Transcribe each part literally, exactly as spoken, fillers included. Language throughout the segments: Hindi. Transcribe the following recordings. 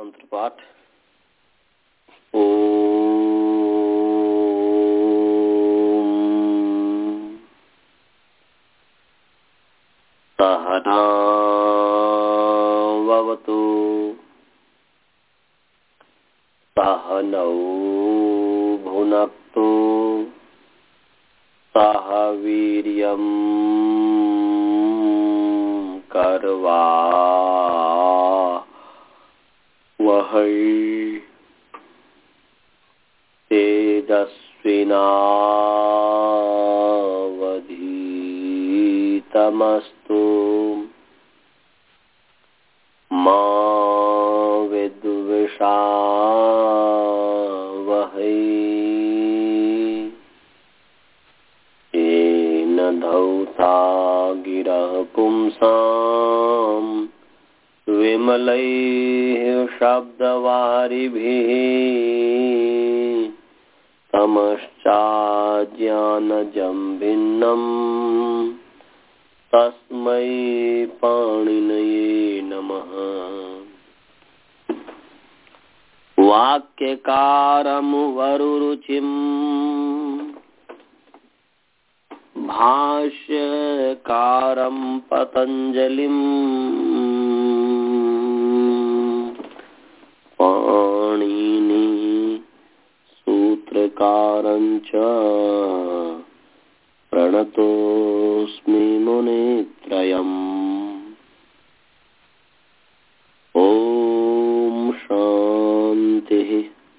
मंत्र पाठ। ओम सहना भवतु सहनौ भुनक्तु सह वीर्यं कर्वा वहै तेजस्विनावधीतमस्तु मा विद्विषावहै येन धौता गिरः पुंसाम् विमलैः शब्दवारिभिः तमश्चाज्ञानजं भिन्नम् तस्मै पाणिनये नमः। वाक्यकारं वरुरुचिं भाष्यकारं पतञ्जलिम् पाणिनि सूत्रकारं च प्रणतोऽस्मि मुनित्रयम्। ओम शांतिः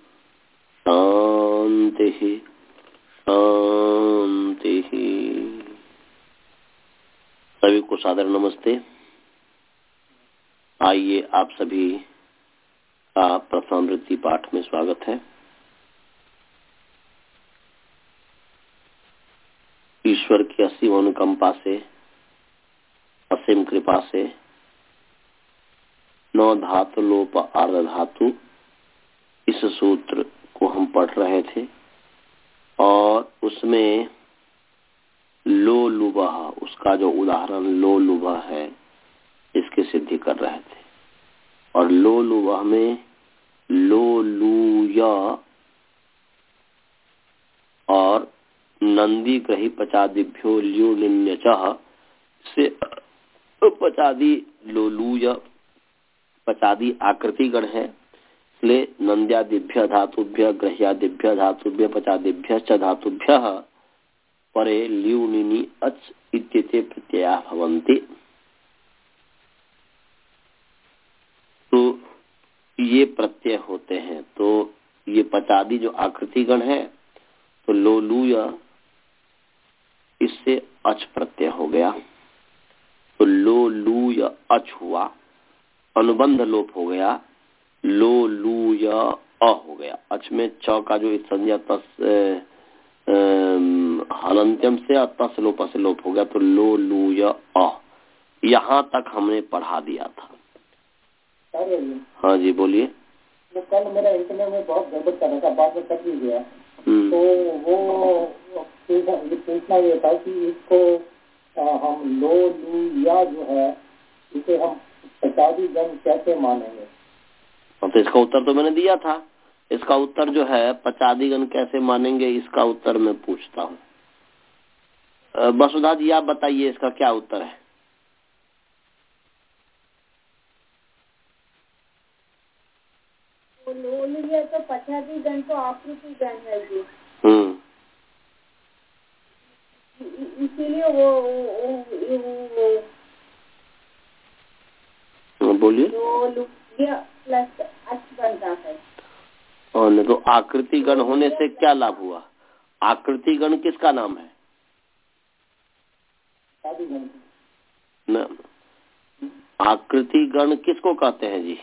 शांतिः शांतिः। सभी को सादर नमस्ते। आइए आप सभी का प्रथमावृत्ति पाठ में स्वागत है। ईश्वर की असीम अनुकंपा से, असीम कृपा से नौ धातु लोप अर्ध धातु इस सूत्र को हम पढ़ रहे थे और उसमें लो लुबह, उसका जो उदाहरण लो लुबह है, इसकी सिद्धि कर रहे थे। और लो लुबह में लो लूय और नंदी ग्रही पचादिभ्यो ल्यू निन्यचः से पचादी लोलूय पचादी आकृतिगण है, इसलिए नंद्यादिभ्य धातुभ्य ग्रह्यादिभ्य धातुभ्य पचादिभ्य च धातुभ्य परे ल्यूनिनि अच इत्येते प्रत्यया भवन्ति। तो ये प्रत्यय होते हैं। तो ये पचादी जो आकृतिगण है तो लोलूय इससे अच प्रत्यय हो गया, तो लो लूय अच हुआ, अनुबंध लोप हो गया, लो लूय अ हो गया। अच में च का जो संज्ञा तस हलंत्यम से और तस लोप से लोप हो गया, तो लो लूय अ। यहाँ तक हमने पढ़ा दिया था। हाँ जी बोलिए। तो कल मेरा इंटरनेट में बहुत गड़बड़ कर रहा था, बाद में कट भी गया। तो वो पूछना ये था कि इसको हम लो लू या जो है इसे हम पचादी गण कैसे मानेंगे? तो इसका उत्तर तो मैंने दिया था। इसका उत्तर जो है पचादी गण कैसे मानेंगे, इसका उत्तर मैं पूछता हूँ। वसुधा जी आप बताइए इसका क्या उत्तर है? लोलूय तो पचादी गण तो आकृति गण है जी। हम्म इसीलिए वो, वो बोलिए। लोलूय प्लस अच बनता है। और नहीं तो आकृति गण होने से क्या लाभ हुआ? आकृति गण किसका नाम है? न आकृति गण किसको कहते हैं जी?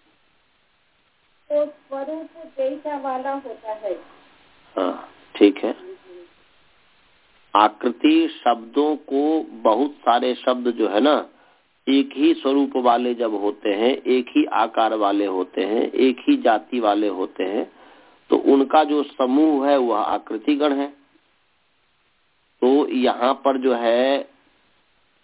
तो स्वरूप जैसा वाला होता है। हाँ ठीक है। आकृति शब्दों को बहुत सारे शब्द जो है ना एक ही स्वरूप वाले जब होते हैं, एक ही आकार वाले होते हैं, एक ही जाति वाले होते हैं, तो उनका जो समूह है वह आकृति गण है। तो यहाँ पर जो है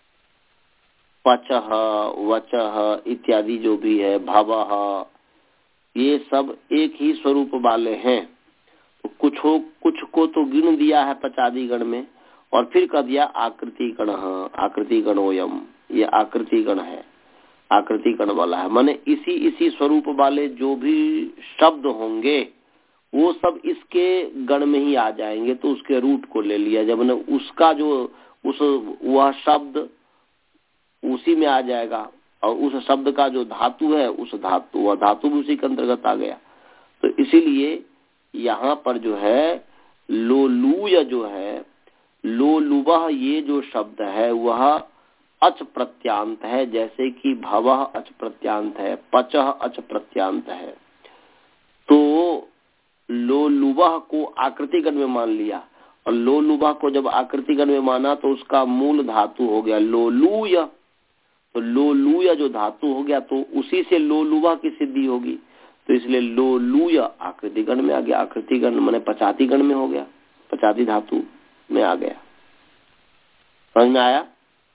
पचः वचः इत्यादि जो भी है, भवः ये सब एक ही स्वरूप वाले हैं। तो कुछ हो कुछ को तो गिन दिया है पचादी गण में, और फिर कह दिया आकृति गण, आकृति गणोयम, ये आकृति गण है, आकृति गण वाला है। माने इसी इसी स्वरूप वाले जो भी शब्द होंगे वो सब इसके गण में ही आ जाएंगे। तो उसके रूट को ले लिया, जब ने उसका जो उस वह शब्द उसी में आ जाएगा, और उस शब्द का जो धातु है उस धातु वह धातु भी उसी के अंतर्गत आ गया। तो इसीलिए यहाँ पर जो है लोलूय जो है, लोलुवह ये जो शब्द है वह अच प्रत्यांत है, जैसे कि भवः अच प्रत्यांत है, पचः अच प्रत्यांत है। तो लोलुवह को आकृतिगण में मान लिया, और लोलुवह को जब आकृतिगण में माना तो उसका मूल धातु हो गया लोलूय। तो लोलूय जो धातु हो गया तो उसी से लोलुवह की सिद्धि होगी। तो इसलिए लोलूय आकृतिगण में आ गया, आकृतिगण माने पचातीगण में हो गया, पचाती धातु में आ गया। समझ में आया?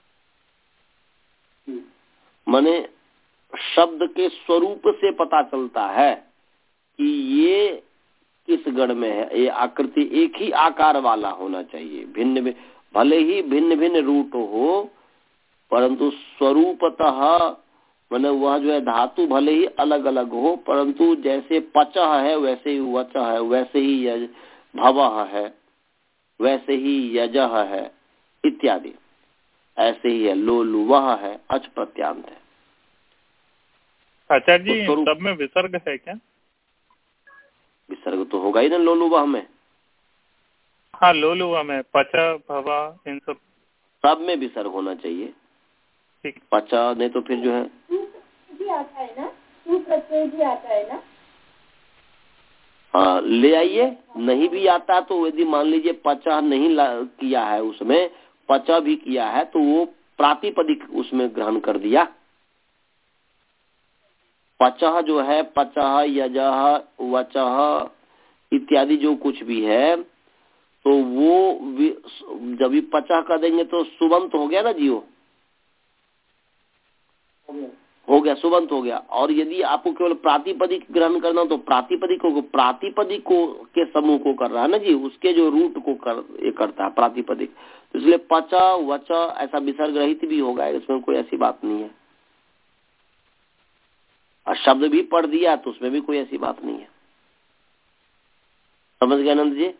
माने शब्द के स्वरूप से पता चलता है कि ये किस गण में है। ये आकृति एक ही आकार वाला होना चाहिए, भिन्न भिन्न, भले ही भिन्न भिन्न रूप हो, परंतु स्वरूपतः माने वह जो है धातु भले ही अलग अलग हो, परंतु जैसे पचः है वैसे ही वचः है, वैसे ही यज भवः है, वैसे ही यजः है इत्यादि, ऐसे ही है। लोलुवः है, अच प्रत्यांत है। आचार्य जी तो सब में विसर्ग है क्या? विसर्ग तो होगा ही ना लोलुवः में। हाँ लोलुवः में, पच भवा इन सब सब में विसर्ग होना चाहिए। ठीक। पचा नहीं तो फिर जो है भी आता है ना, तू प्रत्यय भी आता है ना। हाँ ले आइए, नहीं भी आता तो यदि मान लीजिए पचा नहीं किया है उसमें, पचा भी किया है तो वो प्रातिपदिक उसमें ग्रहण कर दिया। पचह जो है, पचह यजह वचह इत्यादि जो कुछ भी है तो वो जब भी पचह कर देंगे तो सुबंत हो गया ना जियो, हो गया सुबंत हो गया। और यदि आपको केवल प्रातिपदिक ग्रहण करना हो तो प्रातिपदिक को प्रातिपदिक को के समूह को कर रहा है ना जी, उसके जो रूट को कर ये करता है प्रातिपदिक। तो इसलिए पचा वचा ऐसा विसर्ग रहित भी होगा, इसमें कोई ऐसी बात नहीं है। और शब्द भी पढ़ दिया तो उसमें भी कोई ऐसी बात नहीं है। समझ गए अनंत जी?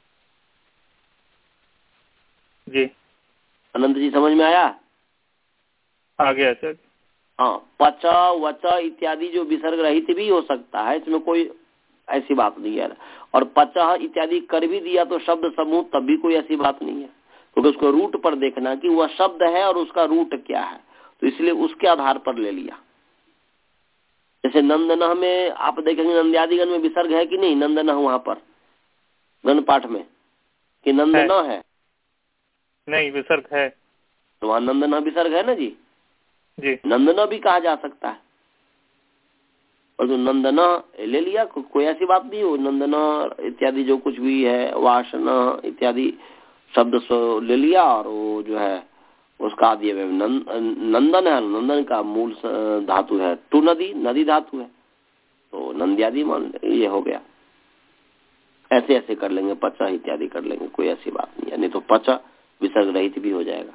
जी अनंत जी समझ में आया? आ गया सर। हाँ, पचा वचा इत्यादि जो विसर्ग रहित भी हो सकता है, इसमें कोई ऐसी बात नहीं है। और पचा इत्यादि कर भी दिया तो शब्द समूह तब भी कोई ऐसी बात नहीं है, क्योंकि उसको रूट पर देखना कि वह शब्द है और उसका रूट क्या है, तो इसलिए उसके आधार पर ले लिया। जैसे नंदनह में आप देखेंगे नंद्यादिगण में विसर्ग है कि नहीं, नंदनह वहां पर गण पाठ में कि नंदनह है? नहीं विसर्ग है, तो वहां नंदनह विसर्ग है ना जी। जी नंदना भी कहा जा सकता है, और जो नंदना ले लिया को, कोई ऐसी बात नहीं हो। नंदना इत्यादि जो कुछ भी है, वासना इत्यादि शब्द ले लिया और वो जो है उसका आदि नंद, नंदन है, नंदन का मूल धातु है टू, नदी नदी धातु है, तो नंद्यादि मान ये हो गया। ऐसे ऐसे कर लेंगे, पचा इत्यादि कर लेंगे, कोई ऐसी बात नहीं है। नहीं तो पचा विसर्ग रहित भी हो जाएगा।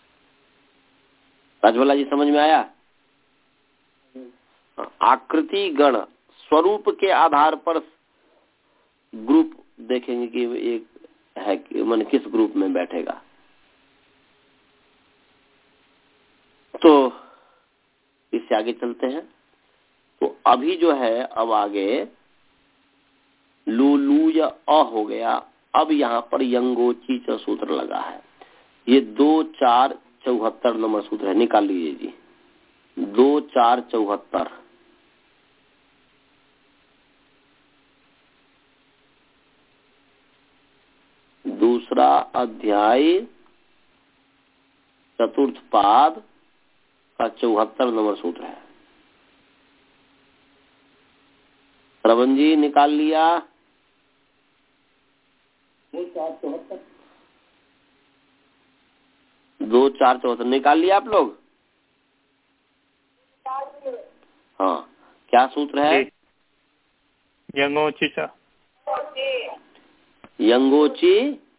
राजवाला जी समझ में आया? आकृति गण स्वरूप के आधार पर ग्रुप देखेंगे कि एक है कि मन किस ग्रुप में बैठेगा। तो इससे आगे चलते हैं। तो अभी जो है अब आगे लू लू या अ हो गया। अब यहाँ पर यंगोची च सूत्र लगा है। ये दो चार चौहत्तर नंबर सूत्र है, निकाल लीजिए जी। दो चार चौहत्तर दूसरा अध्याय चतुर्थ पाद का चौहत्तर नंबर सूत्र है। श्रवण जी निकाल लिया? दो चार चौहत्तर निकाल लिया आप लोग? हाँ, क्या सूत्र है? यंगोची चा यंगोची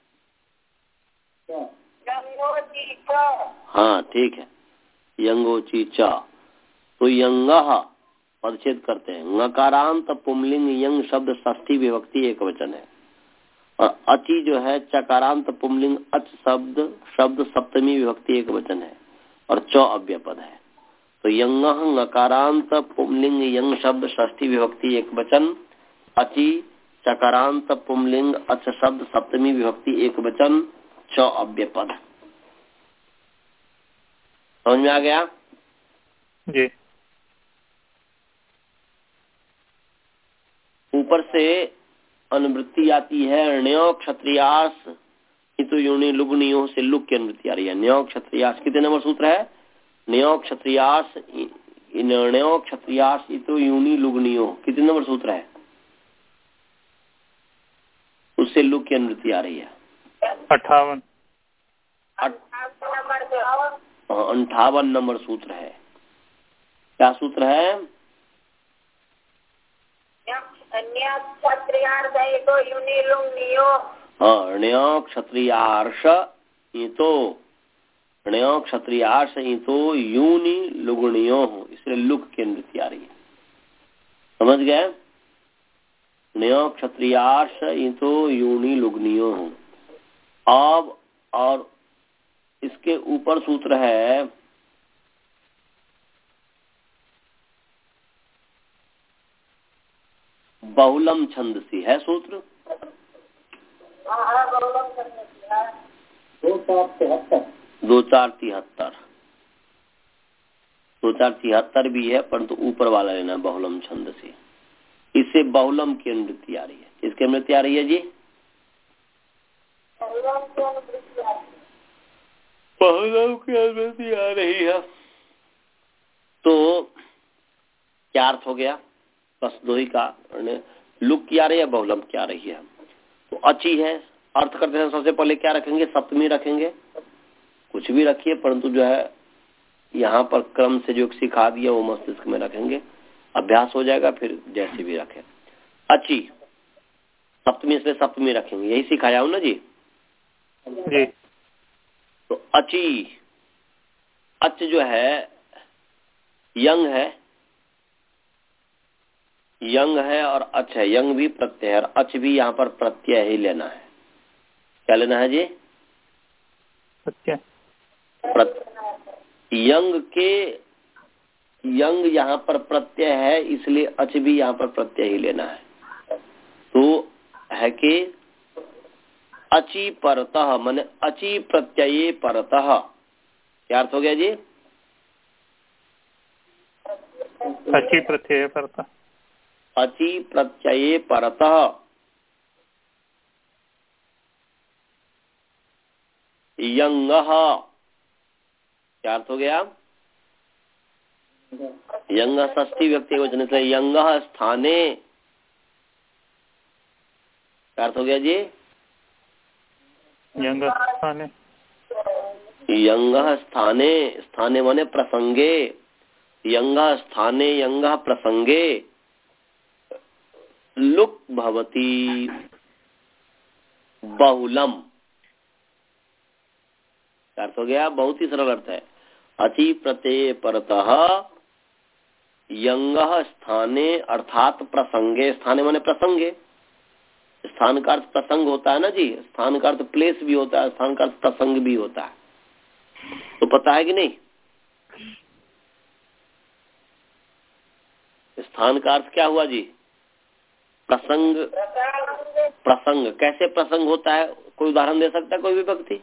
हाँ ठीक है, यंगोची चा। तो यंगः परिच्छेद करते हैं, नकारांत पुमलिंग यंग शब्द षष्ठी विभक्ति एक वचन है, और अचि जो है चकारांत पुमलिंग अच शब्द शब्द सप्तमी विभक्ति एक वचन है, और च अव्ययपद है। तो यंगः नकारांत पुमलिंग यंग शब्द षष्ठी विभक्ति एक वचन, अचि चकारांत पुमलिंग अच शब्द सप्तमी विभक्ति एक वचन, च अव्ययपद। समझ में आ गया जी। ऊपर से अनुवृत्ति आती है, ण्यो क्षत्रियास हितु योनि लुग्नियों से लुक की अनुवृत्ति आ रही है। ण्यो क्षत्रियास कितने नंबर सूत्र है? ण्यो क्षत्रियास ण्यो क्षत्रियास हितु योनि लुग्नियों कितने नंबर सूत्र है? उससे लुक की अनुवृत्ति आ रही है अट्ठावन अंठावन नंबर सूत्र है। क्या सूत्र है? हाँ, ण्यो क्षत्रियार्ष तो ण्यो क्षत्रियार्ष तो यूनि लुगुणियों, इसलिए लुक की अनुवृत्ति आ रही है। समझ गए? ण्यो क्षत्रियार्ष तो यूनि लुग्नियों। अब और इसके ऊपर सूत्र है बहुलम छंदसी, है सूत्र दो चार तिहत्तर दो चार तिहत्तर दो चार तिहत्तर भी है, परंतु ऊपर वाला लेना बहुलम छंदसी। इससे बहुलम की अनुवृत्ति आ रही है। इसकी अनुवृत्ति आ रही है जी, बहुलम की अनुवृत्ति आ रही है। तो क्या अर्थ हो गया? बस दो ही का, लुक क्या रही है, बहुलम क्या रही है। तो अच्छी है, अर्थ करते हैं सबसे पहले क्या रखेंगे? सप्तमी रखेंगे, कुछ भी रखिए, परंतु जो है यहाँ पर क्रम से जो सिखा दिया वो मस्तिष्क में रखेंगे, अभ्यास हो जाएगा, फिर जैसे भी रखें। अच्छी सप्तमी से सप्तमी रखेंगे, यही सिखाया हूं ना जी? जी। तो अची अच जो है यंग है, यंग है और अच है, यंग भी प्रत्यय है और अच भी यहाँ पर प्रत्यय ही लेना है। क्या लेना है जी? प्रत्यय। यंग के यंग यहाँ पर प्रत्यय है, इसलिए अच भी यहाँ पर प्रत्यय ही लेना है। तो है कि अची परतः, माने अची प्रत्यये परतः। क्या अर्थ हो गया जी? अची प्रत्यय परतः, अची प्रत्यये परतः यंगः। क्या अर्थ हो गया? यंग षष्ठी व्यक्ति वचन से यंगः स्थाने। क्या अर्थ हो गया जी? यंग स्थाने, यंगः स्थाने, स्थाने माने प्रसंगे, यंगः स्थाने यंगः प्रसंगे लुक भवति बहुलम। क्या अर्थ हो गया? बहुत ही सरल अर्थ है। अचि प्रत्यय परतः यंगः स्थाने अर्थात प्रसंगे, स्थाने माने प्रसंगे, स्थान का अर्थ प्रसंग होता है ना जी, स्थान का अर्थ प्लेस भी होता है, स्थान का अर्थ प्रसंग भी होता है। तो पता है कि नहीं? स्थान का अर्थ क्या हुआ जी? प्रसंग। प्रसंग कैसे प्रसंग होता है? कोई उदाहरण दे सकता है कोई भी व्यक्ति?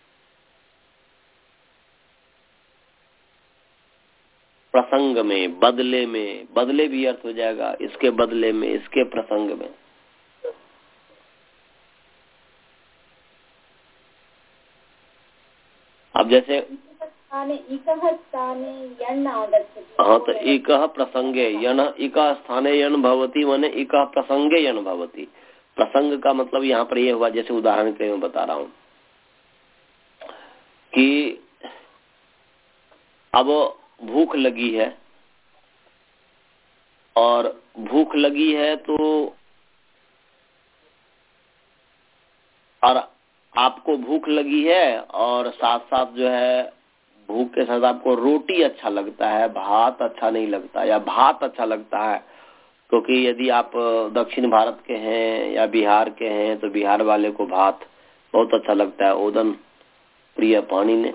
प्रसंग में, बदले में, बदले भी अर्थ हो जाएगा, इसके बदले में, इसके प्रसंग में। अब जैसे हाँ, तो इकः प्रसंगे यण, इकः स्थाने यण भवति माने इकः प्रसंगे यण भवति। प्रसंग का मतलब यहाँ पर ये हुआ, जैसे उदाहरण के मैं बता रहा हूँ कि अब भूख लगी है और भूख लगी है तो और आपको भूख लगी है और साथ साथ जो है भूख के साथ आपको रोटी अच्छा लगता है, भात अच्छा नहीं लगता, या भात अच्छा लगता है, क्योंकि तो यदि आप दक्षिण भारत के हैं या बिहार के हैं तो बिहार वाले को भात बहुत अच्छा लगता है। ओदन प्रिय पाणिनि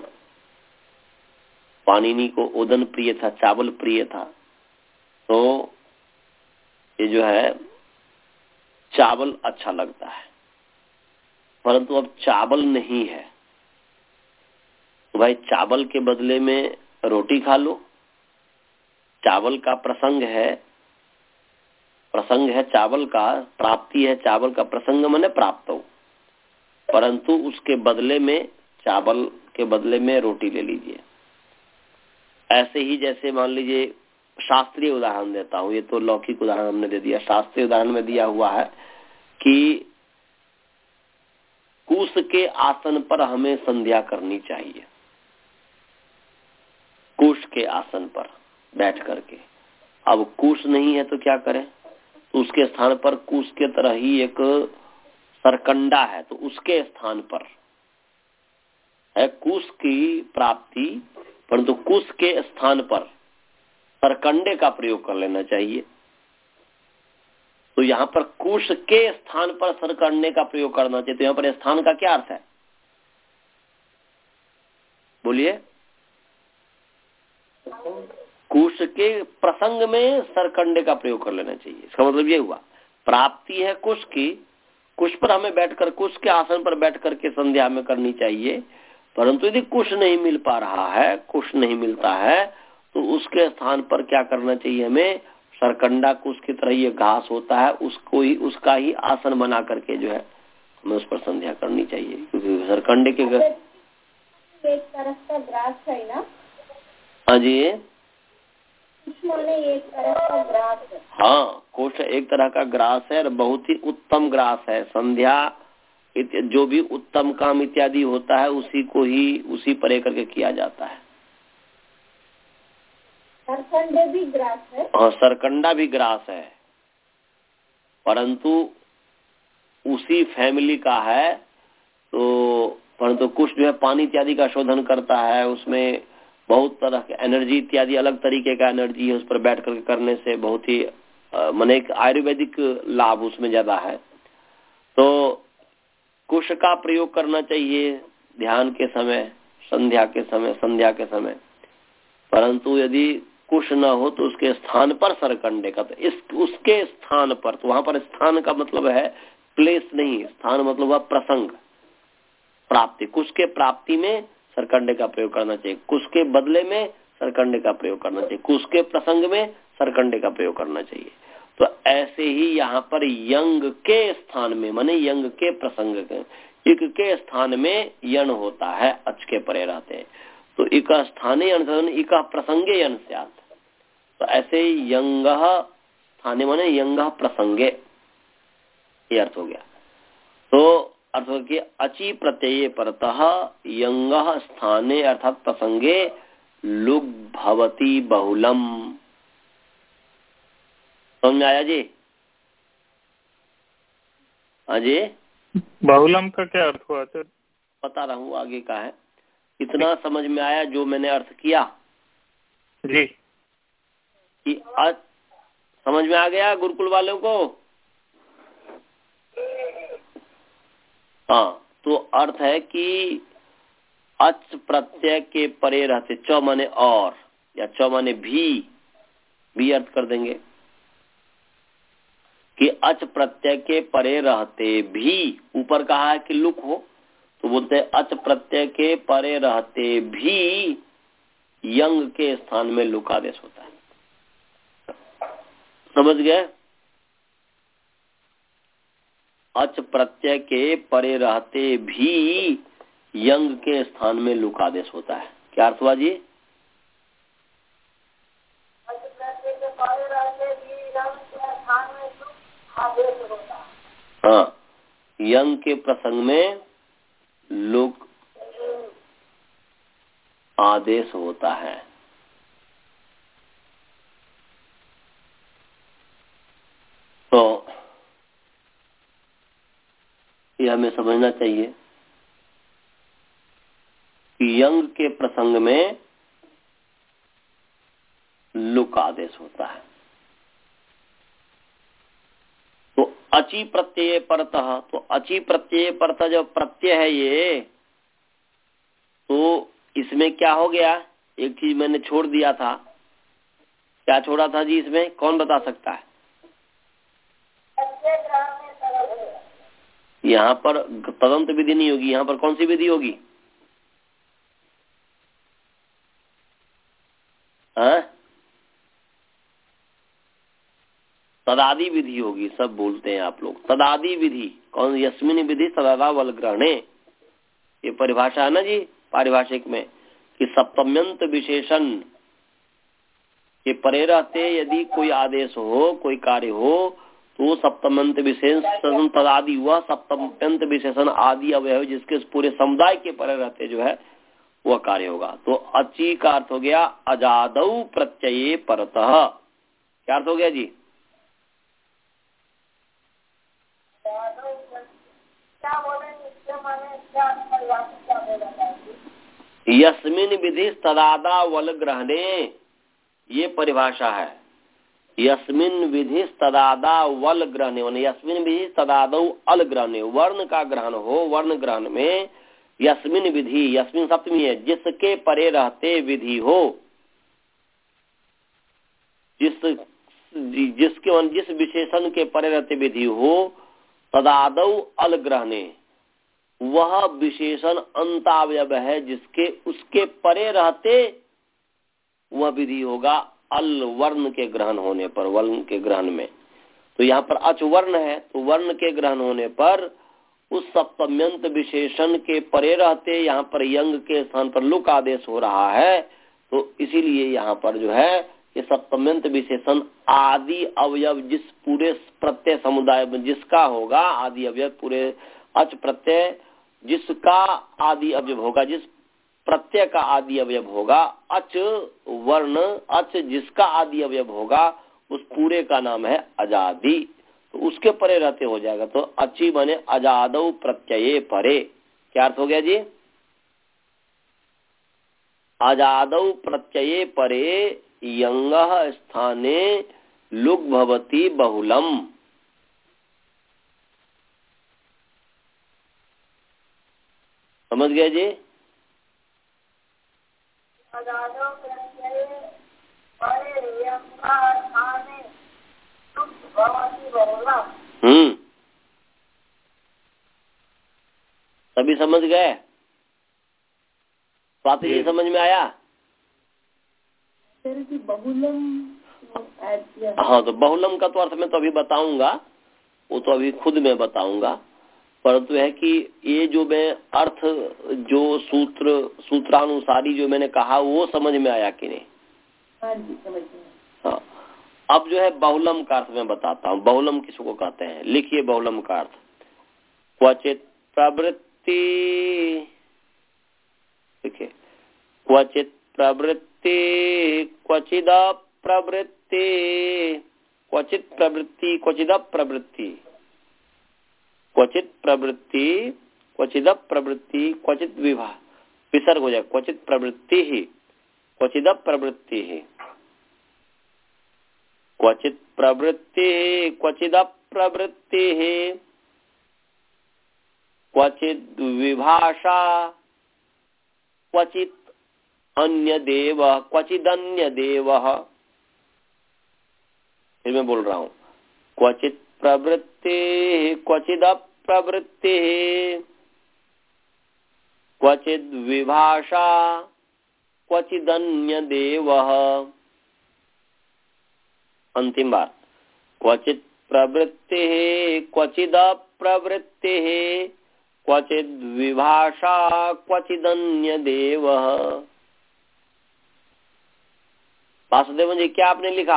पाणिनि को ओदन प्रिय था, चावल प्रिय था। तो ये जो है चावल अच्छा लगता है, परंतु अब चावल नहीं है तो भाई चावल के बदले में रोटी खा लो। चावल का प्रसंग है, प्रसंग है चावल का, प्राप्ति है चावल का, प्रसंग माने प्राप्त हो, परंतु उसके बदले में चावल के बदले में रोटी ले लीजिए। ऐसे ही जैसे मान लीजिए, शास्त्रीय उदाहरण देता हूँ, ये तो लौकिक उदाहरण हमने दे दिया, शास्त्रीय उदाहरण में दिया हुआ है कि कुश के आसन पर हमें संध्या करनी चाहिए। कुश के आसन पर बैठ करके, अब कुश नहीं है तो क्या करें? तो उसके स्थान पर कुश के तरह ही एक सरकंडा है, तो उसके स्थान पर है कुश की प्राप्ति, परंतु कुश के स्थान पर सरकंडे का प्रयोग कर लेना चाहिए। तो यहाँ पर कुश के स्थान पर सरकंडे का प्रयोग करना चाहिए। तो यहाँ पर स्थान का क्या अर्थ है, बोलिए? कुश के प्रसंग में सरकंडे का प्रयोग कर लेना चाहिए। इसका मतलब ये हुआ, प्राप्ति है कुश की, कुश पर हमें बैठकर, कुश के आसन पर बैठ करके संध्या में करनी चाहिए, परंतु यदि कुश नहीं मिल पा रहा है, कुश नहीं मिलता है, तो उसके स्थान पर क्या करना चाहिए हमें? सरकंडा कुश की तरह ये घास होता है, उसको ही, उसका ही आसन बना करके जो है हमें उस पर संध्या करनी चाहिए, क्योंकि सरकंडे के एक तरफ का ग्रास है ना। हाँ जी, एक तरह का ग्रास है। हाँ, कुश एक तरह का ग्रास है और बहुत ही उत्तम ग्रास है। संध्या जो भी उत्तम काम इत्यादि होता है उसी को ही, उसी पर करके किया जाता है। सरकंडे भी ग्रास है। हाँ, सरकंडा भी ग्रास है, परंतु उसी फैमिली का है। तो परंतु कुछ जो है पानी इत्यादि का शोधन करता है, उसमें बहुत तरह के एनर्जी इत्यादि, अलग तरीके का एनर्जी है, उस पर बैठ करके करने से बहुत ही माने एक आयुर्वेदिक लाभ उसमें ज्यादा है। तो कुश का प्रयोग करना चाहिए ध्यान के समय, संध्या के समय, संध्या के समय। परंतु यदि कुश न हो तो उसके स्थान पर सरकंडे का, तो इस उसके स्थान पर, तो वहां पर स्थान का मतलब है प्लेस नहीं, स्थान मतलब हुआ प्रसंग, प्राप्ति। कुश के प्राप्ति में सरकंडे का प्रयोग करना चाहिए, कुश के बदले में सरकंडे का प्रयोग करना चाहिए, कुश के प्रसंग में सरकंडे का प्रयोग करना चाहिए। तो ऐसे ही यहाँ पर यंग के स्थान में, माने यंग के प्रसंग के, इक के स्थान में यण होता है, अच के परे रहते हैं, तो इक स्थाने इक प्रसंगे यण स्यात्। तो ऐसे यंग स्थाने माने यंग प्रसंगे, ये अर्थ हो गया। तो अर्थ हो कि अचि प्रत्यय परतः यंग स्थाने अर्थात प्रसंगे लुग भवति बहुलम। समझ में आया जी? हाँ जी, बहुलम का क्या अर्थ हुआ सर? बता रहा हूँ, आगे का है। इतना समझ में आया जो मैंने अर्थ किया जी, कि आज समझ में आ गया गुरुकुल वालों को? हाँ, तो अर्थ है कि अच प्रत्यय के परे रहते, च माने और, या च माने भी, भी अर्थ कर देंगे कि अच प्रत्यय के परे रहते भी, ऊपर कहा है कि लुक हो, तो बोलते हैं अच प्रत्यय के परे रहते भी यंग के स्थान में लुक आदेश होता है। समझ गए? अच प्रत्यय के परे रहते भी यंग के स्थान में लुक आदेश होता है। क्या अर्थ हुआ जी? अच प्रत्यय के परे रहते भी यंग के स्थान में लुक आदेश होता है। हाँ, यंग के प्रसंग में लुक आदेश होता है। तो ये हमें समझना चाहिए कि यंग के प्रसंग में लुक आदेश होता है। तो अची प्रत्यय परतः, तो अची प्रत्यय परतः जो प्रत्यय है ये, तो इसमें क्या हो गया? एक चीज मैंने छोड़ दिया था। क्या छोड़ा था जी इसमें? कौन बता सकता है? यहाँ पर तदंत विधि नहीं होगी, यहाँ पर कौन सी विधि होगी? हाँ, तदादि विधि होगी। सब बोलते हैं आप लोग तदादि विधि। कौन? यस्मिन विधि तदादा वल ग्रहणे, ये परिभाषा है ना जी पारिभाषिक में, कि सप्तम्यंत विशेषण के परे रहते यदि कोई आदेश हो, कोई कार्य हो, तो सप्तम्यंत विशेषण तदादि, वह सप्तम्यंत विशेषण आदि अवयव जिसके पूरे समुदाय के परे रहते जो है वह कार्य होगा। तो अची का अर्थ हो गया अजादौ प्रत्यये परतः। क्या अर्थ हो गया जी? यस्मिन विधि तदादा वल ग्रहणे, ये परिभाषा है। यस्मिन विधि तदादा वल ग्रहणे, यस्मिन विधि तदादौ अल ग्रहणे, वर्ण का ग्रहण हो, वर्ण ग्रहण में यस्मिन विधि, यस्मिन सप्तमी है, जिसके परे रहते विधि हो, जिस जिसके जिस विशेषण के परे रहते विधि हो, तदादौ अल ग्रहणे, वह विशेषण अंतावयव है जिसके उसके परे रहते वह विधि होगा अल वर्ण के ग्रहण होने पर, वर्ण के ग्रहण में। तो यहाँ पर अच वर्ण है, तो वर्ण के ग्रहण होने पर उस सप्तम्यंत विशेषण के परे रहते यहाँ पर यंग के स्थान पर लुक आदेश हो रहा है। तो इसीलिए यहाँ पर जो है ये सप्तम्यंत विशेषण आदि अवयव जिस पूरे प्रत्यय समुदाय में जिसका होगा, आदि अवयव पूरे अच प्रत्यय जिसका आदि अवयव होगा, जिस प्रत्यय का आदि अवयव होगा, अच वर्ण अच जिसका आदि अवयव होगा, उस पूरे का नाम है अजादि। तो उसके परे रहते हो जाएगा। तो अची बने अजादौ प्रत्यये परे। क्या अर्थ हो गया जी? अजादौ प्रत्यये परे यंगः स्थाने लुक भवति बहुलम। समझ गए जी? अजादौ प्रत्यये परे यंगः स्थाने लुक भवति बहुलम। हम्म, सभी समझ गए? स्वाति जी समझ में आया? बहुलम। हाँ, तो बहुलम का तो अर्थ मैं तो अभी बताऊंगा, वो तो अभी खुद में बताऊंगा। परंतु है कि ये जो मैं अर्थ जो सूत्र सूत्रानुसारी जो मैंने कहा वो समझ में आया कि नहीं? हाँ जी, समझ में। हाँ, अब जो है बहुलम का अर्थ मैं बताता हूँ। बहुलम किसको कहते हैं? लिखिए बहुलम का अर्थ। क्वचित प्रवृत्ति, देखिए, क्वचित प्रवृत्ति क्वचिद प्रवृत्ति, क्वचित प्रवृत्ति क्वचिद प्रवृत्ति, क्वचित प्रवृत्ति क्वचिद प्रवृत्ति, क्वचित विवाह विसर्ग हो जाए, क्वचित प्रवृत्ति ही क्वचिद प्रवृत्ति ही, क्वचित प्रवृत्ति क्वचिद प्रवृत्ति, क्वचित विभाषा क्वचित अन्य देव क्वचिद अन्य देव। फिर मैं बोल रहा हूँ, क्वचित प्रवृत्ति क्वचिद प्रवृत्ति, क्वचिद विभाषा क्वचिद अन्य देव। अंतिम बार, क्वचित प्रवृत्ति क्वचिद प्रवृत्ति, क्वचिद विभाषा क्वचिद अन्य देव। वासुदेवन जी क्या आपने लिखा?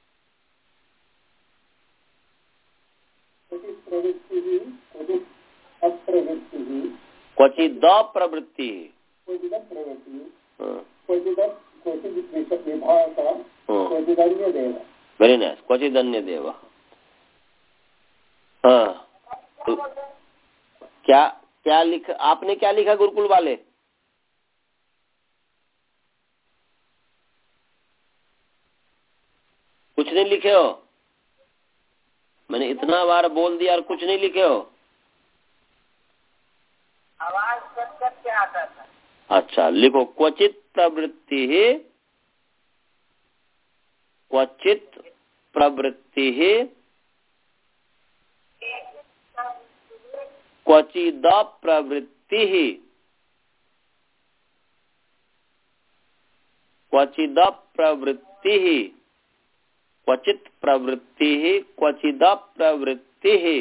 क्वचित प्रवृत्ति ही क्वचित अप्रवृत्ति ही, क्वचिद प्रवृत्ति क्वचिद प्रवृत्ति, क्वचिद क्वचित विभाषा क्वचिद अन्य देव। वेरी नाइस, क्वचिद अन्य देव। हाँ तो क्या क्या लिखा आपने, क्या लिखा गुरुकुल वाले? कुछ नहीं लिखे हो? मैंने इतना बार बोल दिया और कुछ नहीं लिखे हो? आवाज कट कट के आता था। अच्छा लिखो, क्वचित प्रवृत्ति ही, क्वचित प्रवृत्ति ही, क्वचिद प्रवृत्ति ही, क्वचिद प्रवृत्ति ही, क्वचित प्रवृत्ति ही, क्वचिद प्रवृत्ति ही।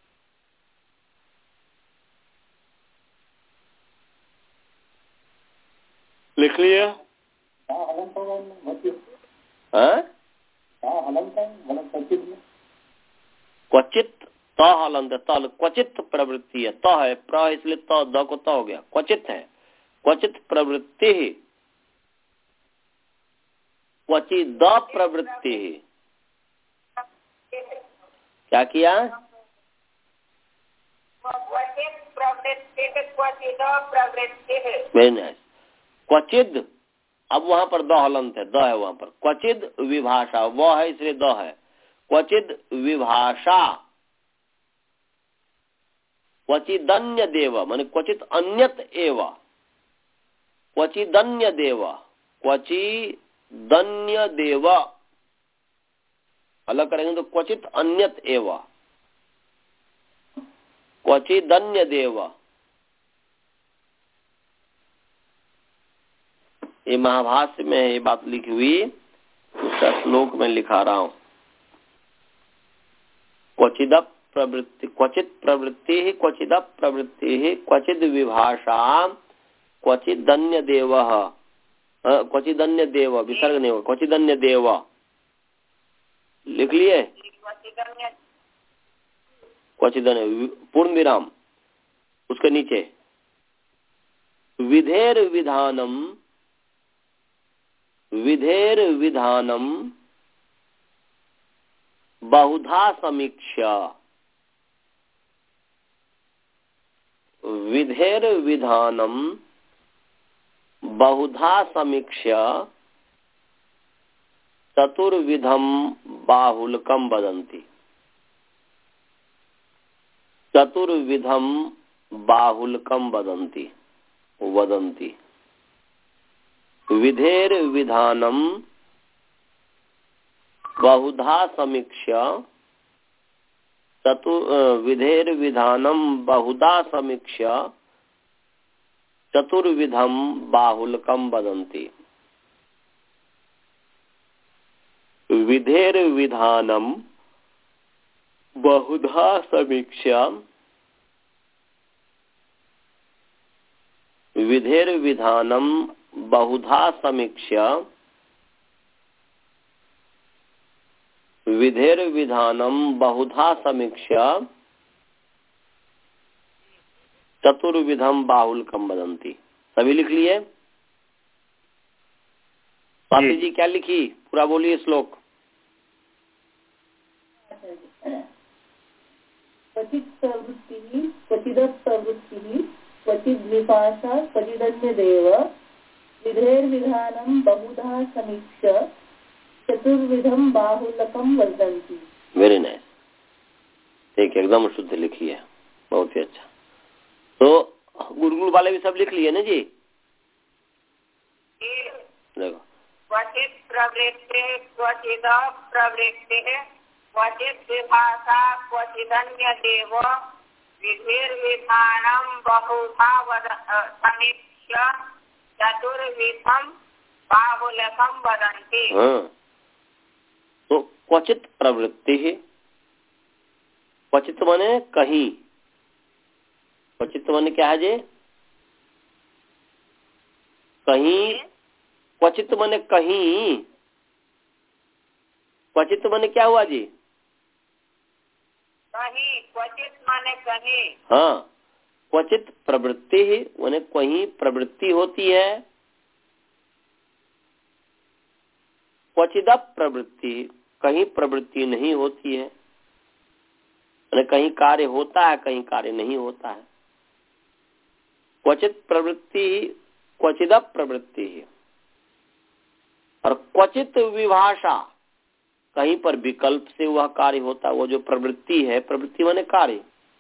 लिख लिया? क्वचित त हलंत तल, क्वचित प्रवृत्ति है, त है प्र इसलिए त द को त हो गया, क्वचित है, क्वचित प्रवृत्ति ही, क्वचिद प्रवृत्ति ही। क्या किया? Very nice. क्वचिद, अब वहां पर द हलंत है, द है वहां पर। क्वचिद विभाषा, वो है इसलिए द है। क्वचिद विभाषा, क्वचिदन्य देव माने क्वचित अन्यत एव, क्वचिदन्य देव, क्वचिदन्य देव अलग करेंगे तो क्वचित अन्यत एव, क्वचिदन्य देव। ये महाभाष्य में ये बात लिखी हुई, उसका श्लोक में लिखा रहा हूं। क्वचिद प्रवृत्ति, क्वचित प्रवृत्ति ही, क्वचिद प्रवृत्ति ही, क्वचिद विभाषा, क्वचिदन्य देव, क्वचिदन्य देव विसर्ग नहीं होगा, क्वचिदन्य देव। लिख लिए? क्वचिदन्य पूर्ण विराम, उसके नीचे विधेर विधानम, विधेर विधानम बहुधा समीक्षा, विधेर विधानम बहुधा समीक्षा चतुर्विधम बाहुलकम वदन्ति, चतुर्विधम बाहुलकम वदन्ति, वदन्ति। विधेर विधानम बहुधा समीक्षा, चतुर विधेर विधानम बहुधा समीक्षा चतुर्विधम बाहुलकम वदन्ति। विधेर विधानम बहुधा समीक्षा, विधेर विधानम बहुधा समीक्षा, विधेर विधानम बहुधा समीक्षा चतुर्विधम बाहुलकम वदन्ति। सभी लिख लिए? स्वाति जी क्या लिखी? पूरा बोलिए श्लोक। क्वचित प्रवृत्ति, क्वचिद प्रवृत्ति, क्वचिद विभाषा, क्वचिदन्य देव, विधेर विधानम बहुधा समीक्षा चतुर्विधम बाहुलकम वदन्ति। वेरी नाइस, ठीक, एकदम शुद्ध लिखी है, बहुत ही अच्छा। तो गुरुकुल वाले भी सब लिख लिए ना जी? देखो, क्वचित प्रवृत्ति, क्वचिद प्रवृत्ति, क्वचित विभाषा, क्वचिदन्य देव, विधेर विधानम बहुधा समीक्षा चतुर्विधम बाहुलकम वदन्ति। हाँ, तो क्वचित प्रवृत्ति है, क्वचित माने कहीं, क्वचित माने क्या है जी? कहीं, क्वचित माने कहीं, क्वचित माने क्या हुआ जी? कहीं, क्वचित माने कहीं। हाँ, क्वचित प्रवृत्ति है माने कहीं प्रवृत्ति होती है, क्वचिद प्रवृत्ति कहीं प्रवृत्ति नहीं होती है, कहीं कार्य होता है, कहीं कार्य नहीं होता है। क्वचित प्रवृत्ति क्वचिद प्रवृत्ति है, और क्वचित विभाषा, कहीं पर विकल्प से वह कार्य होता है। वो जो प्रवृत्ति है, प्रवृत्ति माने कार्य,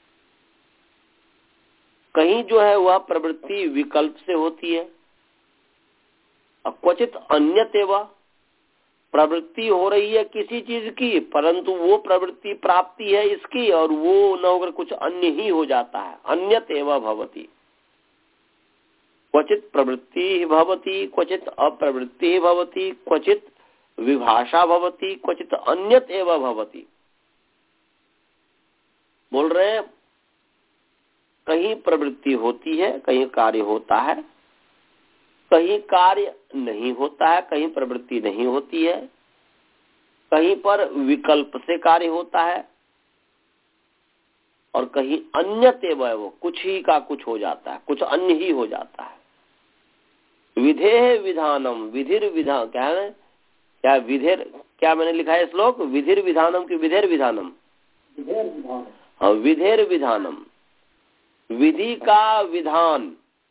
कहीं जो है वह प्रवृत्ति विकल्प से होती है। और क्वचित अन्यतेव, प्रवृत्ति हो रही है किसी चीज की, परंतु वो प्रवृत्ति प्राप्ति है इसकी, और वो न होकर कुछ अन्य ही हो जाता है। अन्यतेव भवति, क्वचित प्रवृत्ति भवति, क्वचित अप्रवृत्ति भवति, क्वचित विभाषा भवति, क्वचित अन्यत एव भवति। बोल रहे हैं कहीं प्रवृत्ति होती है, कहीं कार्य होता है, कहीं कार्य नहीं होता है, कहीं प्रवृत्ति नहीं होती है, कहीं पर विकल्प से कार्य होता है, और कहीं अन्यत एव, वो कुछ ही का कुछ हो जाता है, कुछ अन्य ही हो जाता है। विधेय विधानम, विधिर विधान, क्या है क्या विधेर, क्या मैंने लिखा है श्लोक, विधिर विधानम की विधेर विधानम, हाँ विधेर विधानम, विधि का विधान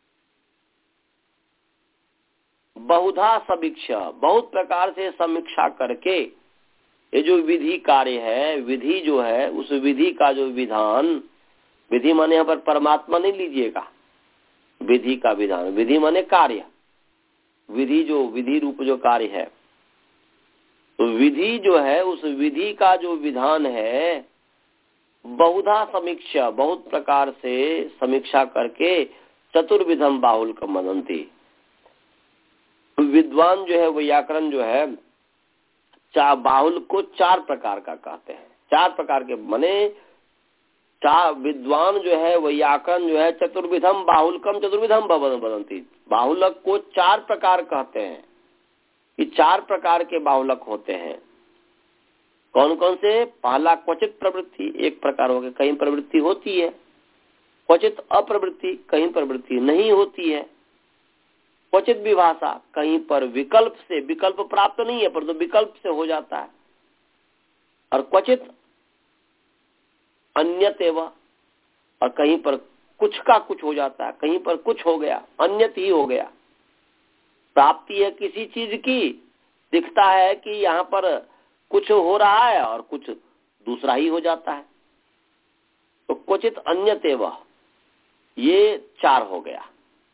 बहुधा समीक्षा, बहुत प्रकार से समीक्षा करके, ये जो विधि कार्य है, विधि जो है, उस विधि का जो विधान, विधि माने यहाँ पर परमात्मा नहीं लीजिएगा, विधि का विधान, विधि माने कार्य, विधि जो विधि रूप जो कार्य है, तो विधि जो है उस विधि का जो विधान है, बहुधा समीक्षा, बहुत प्रकार से समीक्षा करके, चतुर्विधम बाहुल का मनंती, विद्वान जो है व्याकरण जो है चार बाहुल को चार प्रकार का कहते हैं। चार प्रकार के मने चार विद्वान जो है व्याकरण जो है चतुर्विधम बाहुलकम चतुर्विधम बनती, बाहुलक को चार प्रकार कहते हैं कि चार प्रकार के बाहुलक होते हैं। कौन कौन से? पहला क्वचित प्रवृत्ति, एक प्रकार हो गया, कहीं प्रवृत्ति होती है। क्वचित अप्रवृत्ति, कहीं प्रवृत्ति नहीं होती है। क्वचित विभाषा, कहीं पर विकल्प से, विकल्प प्राप्त नहीं है पर तो विकल्प से हो जाता है। और क्वचित अन्यतेव, और कहीं पर कुछ का कुछ हो जाता है, कहीं पर कुछ हो गया, अन्यत ही हो गया। प्राप्ति है किसी चीज की, दिखता है कि यहाँ पर कुछ हो रहा है और कुछ दूसरा ही हो जाता है, तो क्वचित अन्यतेव, ये चार हो गया।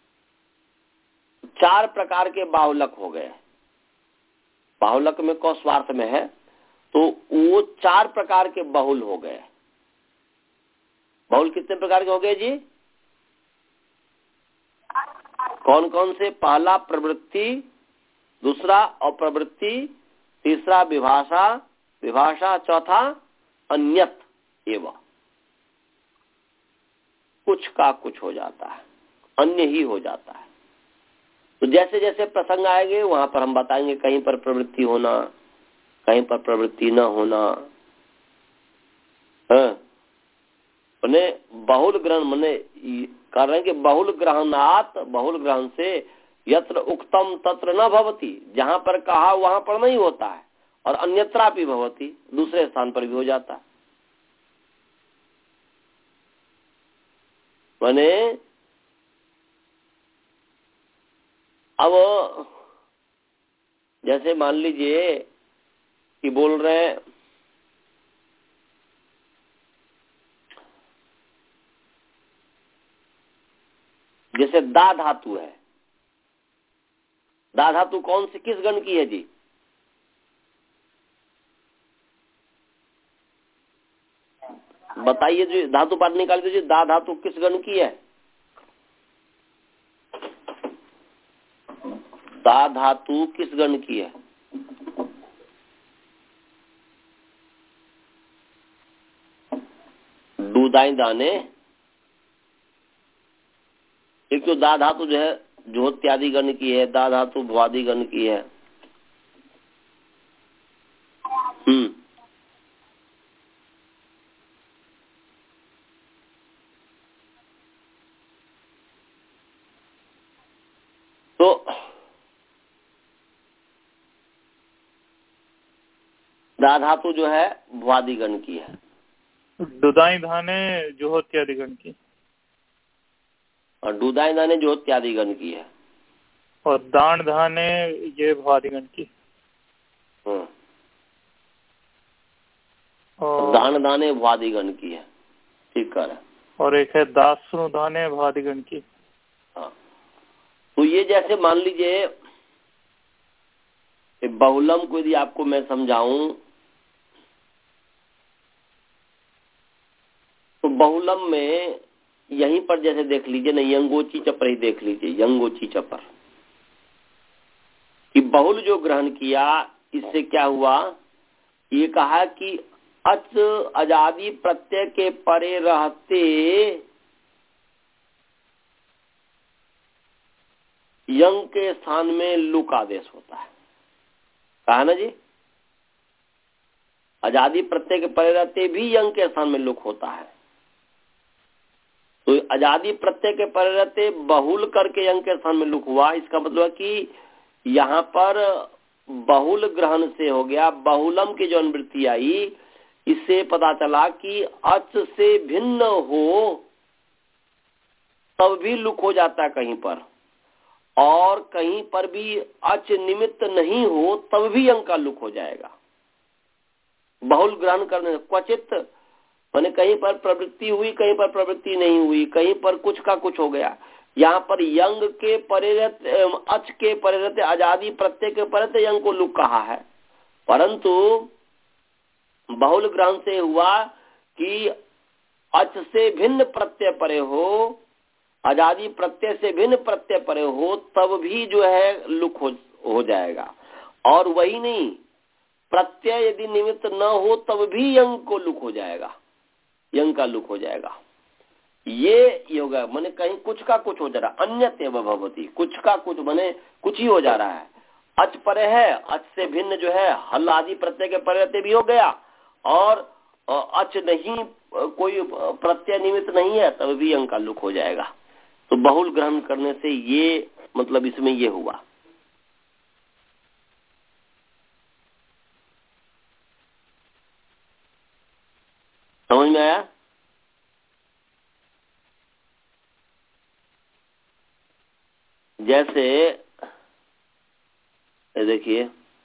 चार प्रकार के बाहुलक हो गए। बाहुलक में कौ स्वार्थ में है, तो वो चार प्रकार के बहुल हो गए। बहुल कितने प्रकार के हो गए जी? कौन कौन से? पहला प्रवृत्ति, दूसरा अप्रवृत्ति, तीसरा विभाषा, विभाषा चौथा अन्यत एवं। कुछ का कुछ हो जाता है, अन्य ही हो जाता है। तो जैसे जैसे प्रसंग आएंगे वहां पर हम बताएंगे, कहीं पर प्रवृत्ति होना, कहीं पर प्रवृत्ति न होना। हाँ, मने बहुल ग्रहण, मने कर रहे हैं कि बहुल ग्रहणात, बहुल ग्रहण से यत्र उक्तम तत्र न भवति, जहां पर कहा वहां पर नहीं होता है, और अन्यत्रा भी भवति, दूसरे स्थान पर भी हो जाता है। मने अब जैसे मान लीजिए कि बोल रहे हैं जैसे दा धातु है, दा धातु कौन सी किस गण की है जी? बताइए जी, धातु पाठ निकाल दीजिए। दा धातु किस गण की है? दा धातु किस गण की है? दूधाई दाने। एक तो दा धातु जो है ज्योत्यादि गण की है, दा धातु भवादि गण की है। हम्म तो दा धातु जो है भवादि गण की है। डुदाई धाने जुहोत्यादि गण की, और डुदाई धाने जुहोत्यादि गण की है, और दान धाने ये भवादि गण की, और दान दाने भवादि गण की है। ठीक कर, और एक है दासु धाने भवादि गण की। हाँ, तो ये जैसे मान लीजिए बहुलम को यदि आपको मैं समझाऊं तो बहुलम में यहीं पर जैसे देख लीजिए ना, यंगोची चपर ही देख लीजिए, यंगोची चपर कि बहुल जो ग्रहण किया, इससे क्या हुआ, ये कहा कि अच अजादि प्रत्यय के परे रहते यंग के स्थान में लुक आदेश होता है। कहा ना जी, अजादि प्रत्यय के परे रहते भी यंग के स्थान में लुक होता है। तो अजादि प्रत्यय के परे रहते बहुल करके यंग के स्थान में लुक हुआ। इसका मतलब है कि यहाँ पर बहुल ग्रहण से हो गया, बहुलम की जो अनुवृत्ति आई, इससे पता चला कि अच से भिन्न हो तब भी लुक हो जाता है कहीं पर, और कहीं पर भी अच निमित्त नहीं हो तब भी अंक का लुक हो जाएगा। बहुल ग्रहण करने क्वचित माने कहीं पर प्रवृत्ति हुई, कहीं पर प्रवृत्ति नहीं हुई, कहीं पर कुछ का कुछ हो गया। यहाँ पर यंग के परिरत अच के परिरत आजादी प्रत्यय के परिरत यंग को लुक कहा है, परंतु बहुल ग्रहण से हुआ कि अच से भिन्न प्रत्यय परे हो, आजादी प्रत्यय से भिन्न प्रत्यय परे हो तब भी जो है लुक हो, हो जाएगा। और वही नहीं, प्रत्यय यदि निमित्त न हो तब भी यंग को लुक हो जाएगा, यंग का लुक हो जाएगा। ये योगा माने कहीं कुछ का कुछ हो जा रहा, अन्यते भवति, कुछ का कुछ माने कुछ ही हो जा रहा है। अच परे है, अच से भिन्न जो है हल आदि प्रत्यय के परे रहते भी हो गया, और अच नहीं कोई प्रत्यय निमित्त नहीं है तब भी अंक का लुक हो जाएगा। तो बहुल ग्रहण करने से ये मतलब इसमें ये हुआ। समझ में आया? जैसे देखिए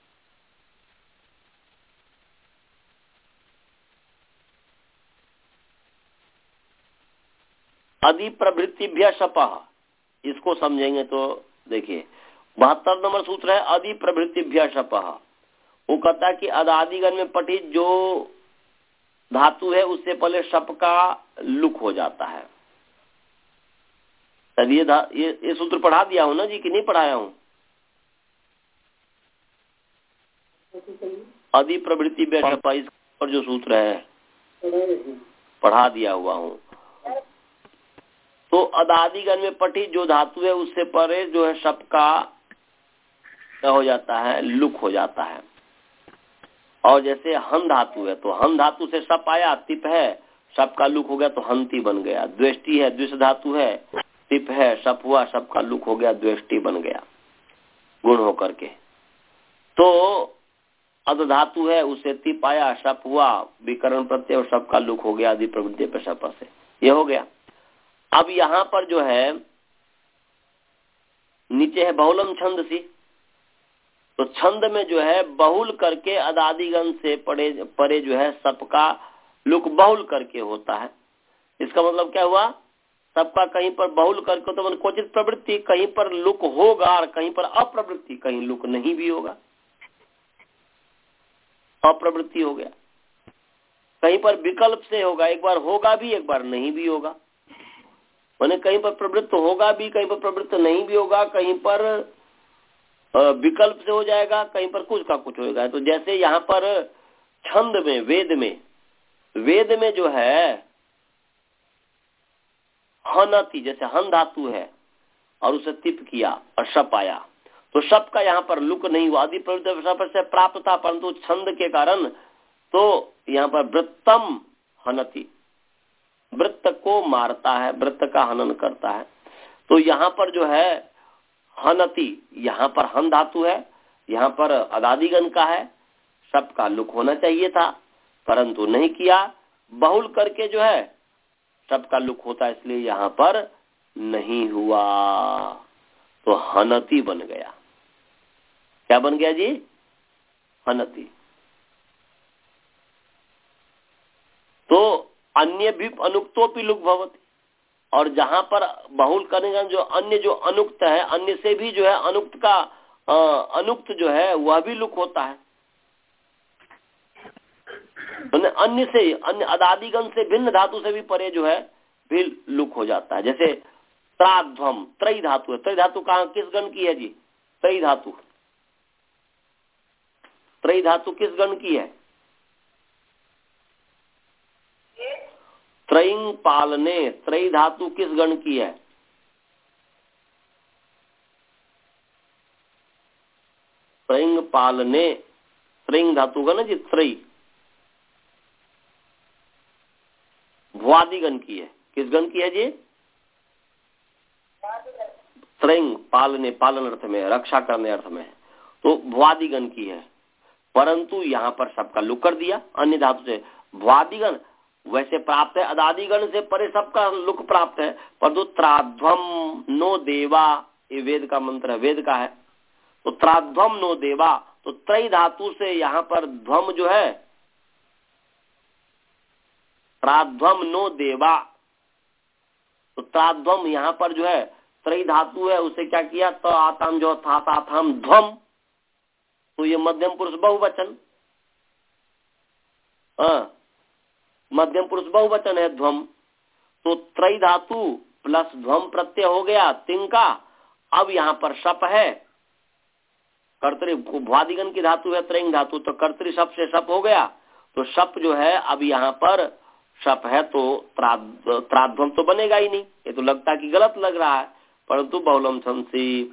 अधि प्रवृत्तिभ्य शपः, इसको समझेंगे तो देखिए बहत्तर नंबर सूत्र है अधि प्रवृत्तिभ्य शपः। वो कहता है कि अदादिगण में पठित जो धातु है उससे पहले शप का लुक हो जाता है। ये, ये ये सूत्र पढ़ा दिया हूं ना जी कि नहीं पढ़ाया हूं? अधि प्रवृत्तिभ्य शपः इस पर जो सूत्र है पढ़ा दिया हुआ हूं। तो अदादिगण में पठित जो धातु है उससे परे जो है शप का क्या हो जाता है, लुक हो जाता है। और जैसे हन धातु है तो हन धातु से शप आया, तिप है, शप का लुक हो गया तो हंती बन गया। द्वेष्टि है, द्विष धातु है, तिप है, शप हुआ, शप का लुक हो गया, द्वेष्टि बन गया गुण होकर के। तो अध धातु है उसे तिप आया, शप हुआ, विकरण प्रत्यय और शप का लुक हो गया आदि प्रवृत्ति पे शप से, ये हो गया। अब यहाँ पर जो है नीचे है बहुलम छंद सी, तो छंद में जो है बहुल करके अदादिगण से परे परे जो है सबका लुक बहुल करके होता है। इसका मतलब क्या हुआ, सबका कहीं पर बहुल करके तो मन क्वचित प्रवृत्ति, कहीं पर लुक होगा और कहीं पर अप्रवृत्ति, कहीं लुक नहीं भी होगा, अप्रवृत्ति हो गया। कहीं पर विकल्प से होगा, एक बार होगा भी एक बार नहीं भी होगा, माने कहीं पर प्रवृत्त होगा भी कहीं पर प्रवृत्त नहीं भी होगा, कहीं पर विकल्प से हो जाएगा, कहीं पर कुछ का कुछ होगा। तो जैसे यहाँ पर छंद में वेद में वेद में जो है हनति, जैसे हन धातु है और उसे तिप किया और शप आया, तो शप का यहाँ पर लुक नहीं हुआ, आदि प्रवृत्ति से प्राप्त था, परंतु छंद के कारण तो यहाँ पर वृत्तम हनति, वृत्त को मारता है, वृत्त का हनन करता है। तो यहाँ पर जो है हनति, यहाँ पर हन धातु है, यहाँ पर अदादिगण का है, शप का लुक होना चाहिए था परंतु नहीं किया, बहुल करके जो है सबका लुक होता है, इसलिए यहाँ पर नहीं हुआ, तो हनति बन गया। क्या बन गया जी? हनति। तो अन्य भी अनुक्तोपि लुक भवति, और जहां पर बहुल करने का जो अन्य जो अनुक्त है, अन्य से भी जो है अनुक्त का आ, अनुक्त जो है वह भी लुक होता है। तो अन्य से अन्य अदादिगण से भिन्न धातु से भी परे जो है भी लुक हो जाता है। जैसे त्राध्वम, त्रय धातु है। त्रय धातु कहाँ किस गण की है जी? त्रय धातु, त्रय धातु किस गण की है? त्रयिंग पालने, त्रय धातु किस गण की है? त्रयिंग पालने, त्रयिंग धातु का ना जी, त्रय भुआदि गण की है। किस गण की है जी? त्रयिंग पालने, पालन अर्थ में, रक्षा करने अर्थ में, तो भुआदि गण की है। परंतु यहाँ पर सबका लुक कर दिया अन्य धातु से। भुआदि गण वैसे प्राप्त है, अदादिगण से परे सबका लुक प्राप्त है, परंतु त्राध्वम नो देवा, ये वेद का मंत्र है, वेद का है। तो त्राध्वम नो देवा, तो त्रय धातु से यहाँ पर ध्वम जो है, त्राध्वम नो देवा, तो त्राध्वम यहाँ पर जो है त्रय धातु है, उसे क्या किया? तो आताम जो था ताथाम ध्वम, तो ये मध्यम पुरुष बहुवचन, हाँ मध्यम पुरुष बहुवचन है ध्वम। तो त्रय धातु प्लस ध्वम प्रत्यय हो गया तिंग का। अब यहाँ पर शप है, कर्तरी भुआदिगण की धातु है त्रयिंग धातु, तो कर्तरी शप से शप हो गया। तो शप जो है अब यहाँ पर शप है, तो त्राध्वम तो बनेगा ही नहीं। ये तो लगता है कि गलत लग रहा है, परंतु बहुलम छंसी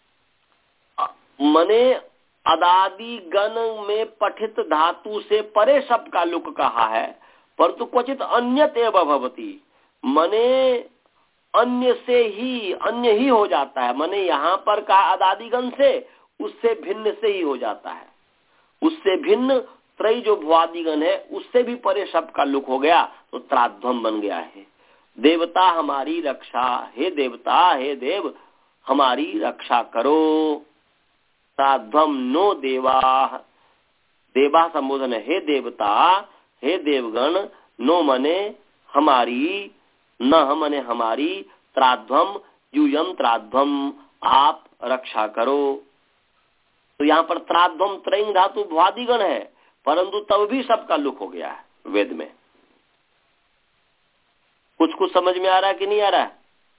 मने अदादि गण में पठित धातु से परे शप का लुक कहा है, परंतु क्वचित अन्यत एव भवति, मने अन्य से ही अन्य ही हो जाता है। मने यहाँ पर का अदादिगण से उससे भिन्न से ही हो जाता है, उससे भिन्न त्रय जो भुआदिगण है उससे भी परे शब्द का लुक हो गया, तो त्राध्वम बन गया है। देवता हमारी रक्षा, हे देवता, हे देव हमारी रक्षा करो। त्राध्वम नो देवा, देवा संबोधन है, हे देवता, हे देवगण, नो मने हमारी, न मने हमारी, त्राध्वम यूयम त्राध्वम आप रक्षा करो। तो यहाँ पर त्राध्वम त्रयिंग धातु भुआदिगण है, परंतु तब भी सबका लुक हो गया है वेद में। कुछ कुछ समझ में आ रहा है कि नहीं आ रहा है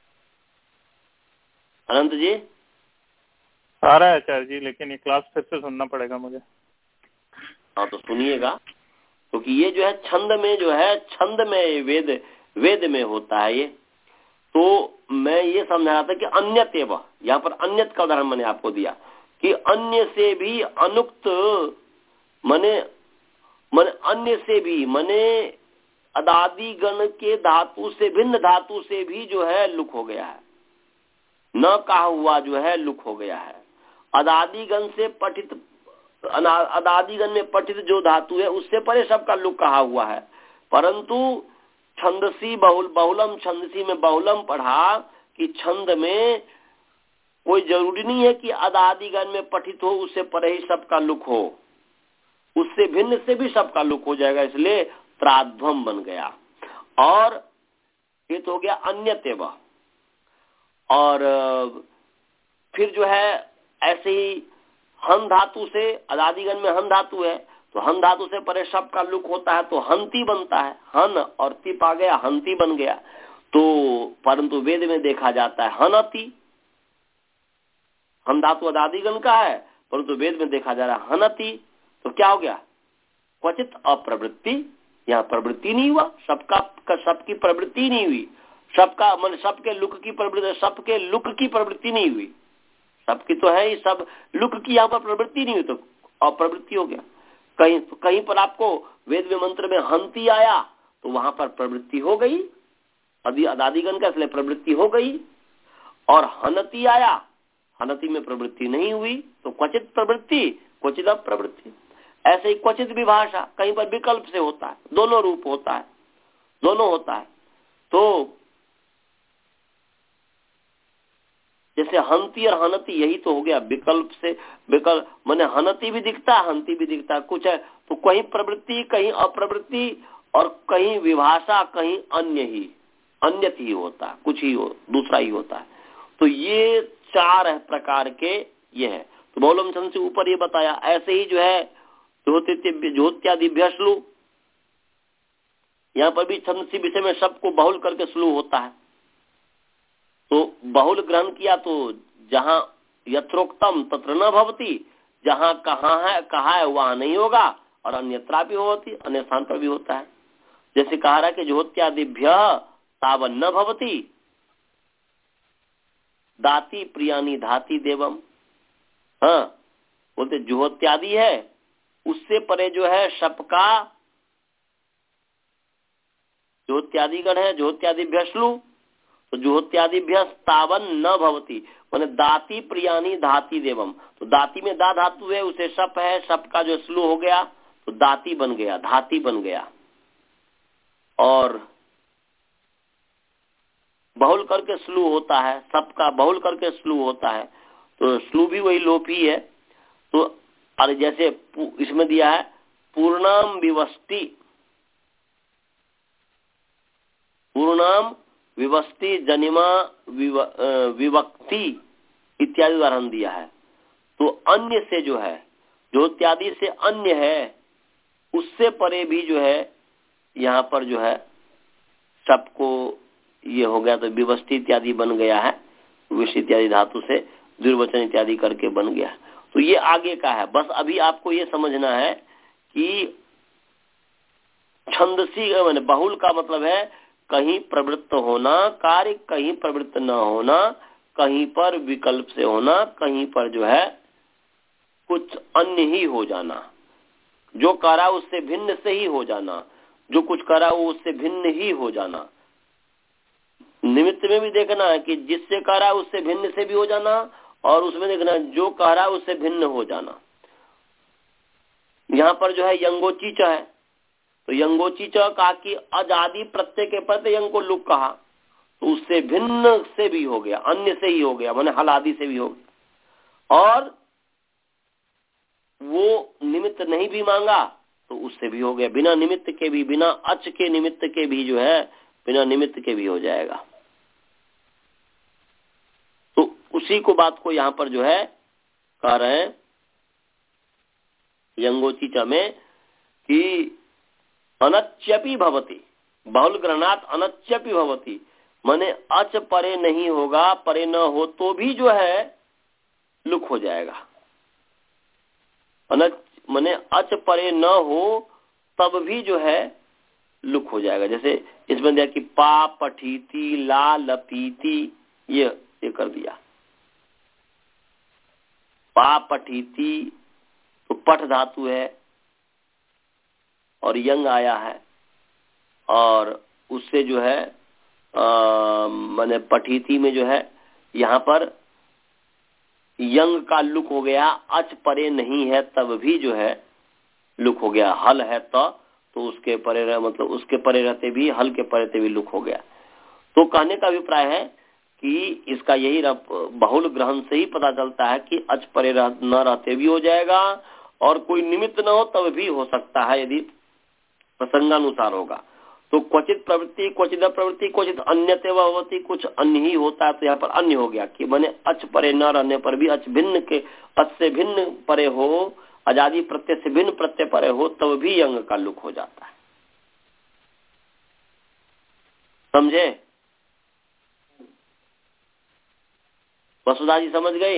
अनंत जी? आ रहा है आचार्य जी, लेकिन ये क्लास फिर से सुनना पड़ेगा मुझे। हाँ तो सुनिएगा, क्योंकि तो ये जो है छंद में जो है छंद में वेद वेद में होता है ये। तो मैं ये समझ रहा था कि अन्यत एव, यहाँ पर अन्यत का उदाहरण मैंने आपको दिया कि अन्य से भी अनुक्त, मने मन अन्य से भी मने अदादि गण के धातु से भिन्न धातु से भी जो है लुक हो गया है, न कहा हुआ जो है लुक हो गया है। अदादि गण से पठित, अदादि गण में पठित जो धातु है उससे परे सबका लुक कहा हुआ है, परंतु छंदसी बहुल बहुलम छंदसी में बहुलम पढ़ा कि छंद में कोई जरूरी नहीं है कि अदादि गण में पठित हो उससे परे ही सबका लुक हो, उससे भिन्न से भी सबका लुक हो जाएगा, इसलिए त्राध्वम बन गया। और ये तो हो गया अन्यतेव। और फिर जो है ऐसे ही हन धातु से, अदादिगण में हन धातु है तो हन धातु से परे शब्द का लुक होता है तो हंती बनता है, हन और तिप आ गया हंती बन गया। तो परंतु वेद में देखा जाता है हनति, हन धातु अदादिगण का है परंतु वेद में देखा जा रहा है हनति, तो क्या हो गया? क्वचित अप्रवृत्ति, यहाँ प्रवृत्ति नहीं हुआ, सबका सबकी प्रवृत्ति नहीं हुई, सबका मन सबके लुक की प्रवृत्ति, सबके लुक की प्रवृत्ति नहीं हुई, सबकी तो है ही, सब लुक की यहाँ पर प्रवृत्ति नहीं हुई तो अप्रवृत्ति हो गया। कहीं कहीं पर आपको वेद में मंत्र में हंती आया तो वहां पर प्रवृत्ति हो गई, अभी अदादिगण का इसलिए प्रवृत्ति हो गई। और हनती आया, हनती में प्रवृत्ति नहीं हुई तो क्वचित प्रवृत्ति क्वचित अप्रवृत्ति। ऐसे ही क्वचित विभाषा, कहीं पर विकल्प से होता है, दोनों रूप होता है, दोनों होता है। तो जैसे हंती और हनती, यही तो हो गया विकल्प से विकल्प, माने हनती भी दिखता है, हंती भी दिखता है, कुछ है तो कहीं प्रवृत्ति, कहीं अप्रवृत्ति, और कहीं विभाषा, कहीं अन्य ही अन्यत ही होता है, कुछ ही हो, दूसरा ही होता है। तो ये चार है प्रकार के ये है। तो बहुलम छंद से ऊपर ये बताया। ऐसे ही जो है ज्योत्यादिभ्य श्लू, यहाँ पर भी छंद सी विषय में सबको बहुल करके श्लू होता है। तो बहुल ग्रहण किया तो जहां यत्रोक्तम तत्र न भवति, जहां कहाँ है कहा है वहां नहीं होगा, और अन्यत्रा भी होती, अन्य स्थान पर भी होता है। जैसे कहा रहा कि ज्योत्यादिभ्य तावन न भवति, दाति प्रियानी धाति देवम। हाँ बोलते ज्योत्यादि है, उससे परे जो है शप का ज्योत्यादिगण है, ज्योत्यादिभ्य श्लू, तो ज्योत्यादिभ्य तावन न भवति, माने दाति प्रियानी धाति देवम। तो दाति में दा धातु है, उसे शप है, शप का जो श्लू हो गया तो दाति बन गया, धाति बन गया। और बहुल करके श्लू होता है, शप का बहुल करके श्लू होता है, तो श्लू भी वही लोप ही है। तो और जैसे इसमें दिया है पूर्णाम विवस्ति, पूर्णाम विवस्ति जनिमा विव, विवक्ति इत्यादि उदाहरण दिया है। तो अन्य से जो है, ज्योत्यादि से अन्य है, उससे परे भी जो है यहाँ पर जो है सबको ये हो गया, तो विवस्ति इत्यादि बन गया है, विष इत्यादि धातु से दुर्वचन इत्यादि करके बन गया। तो ये आगे का है। बस अभी आपको ये समझना है कि छंदसी मैंने बहुल का मतलब है कहीं प्रवृत्त होना कार्य, कहीं प्रवृत्त न होना, कहीं पर विकल्प से होना, कहीं पर जो है कुछ अन्य ही हो जाना, जो करा उससे भिन्न से ही हो जाना, जो कुछ करा वो उससे भिन्न ही हो जाना। निमित्त में भी देखना है कि जिससे करा उससे भिन्न से भी हो जाना, और उसमें देखना जो कह रहा है उससे भिन्न हो जाना। यहाँ पर जो है यंगोचीच है, तो यंगोचीच कहा कि अजादि प्रत्यय के प्रत्यय यंग को लुक कहा, तो उससे भिन्न से भी हो गया, अन्य से ही हो गया, माने हल आदि से भी हो गया। और वो निमित्त नहीं भी मांगा तो उससे भी हो गया, बिना निमित्त के भी, बिना अच के निमित्त के भी जो है, बिना निमित्त के भी हो जाएगा। तो उसी को बात को यहाँ पर जो है कह रहे हैं यंगोचीचा में कि अनच्यपि भवति, बहुल ग्रहणात अनच्यपि भवति, माने अच परे नहीं होगा, परे न हो तो भी जो है लुक हो जाएगा। अनच माने अच परे न हो तब भी जो है लुक हो जाएगा। जैसे इसमें दिया कि पा पठीति ला लपीति, ये ये कर दिया। पा पठीति तो पठ धातु है और यंग आया है, और उससे जो है माने पठीति में जो है यहाँ पर यंग का लुक हो गया, अच परे नहीं है तब भी जो है लुक हो गया। हल है तो तो उसके परे रह, मतलब उसके परे रहते भी, हल के परे रहते भी लुक हो गया। तो कहने का अभिप्राय है कि इसका यही बहुल ग्रहण से ही पता चलता है कि अच परे रह, न रहते भी हो जाएगा, और कोई निमित्त न हो तब भी हो सकता है यदि प्रसंगानुसार होगा। तो क्वचित प्रवृत्ति, क्वचित प्रवृत्ति, क्वचित अन्यते भवति, कुछ अन्य ही होता है, तो यहाँ पर अन्य हो गया कि माने अच परे न रहने पर भी अच भिन्न के, अच से भिन्न परे हो, अजादि प्रत्यय से भिन्न प्रत्यय परे हो तब भी अंग का लुक हो जाता है। समझे? वसुधा जी समझ गई?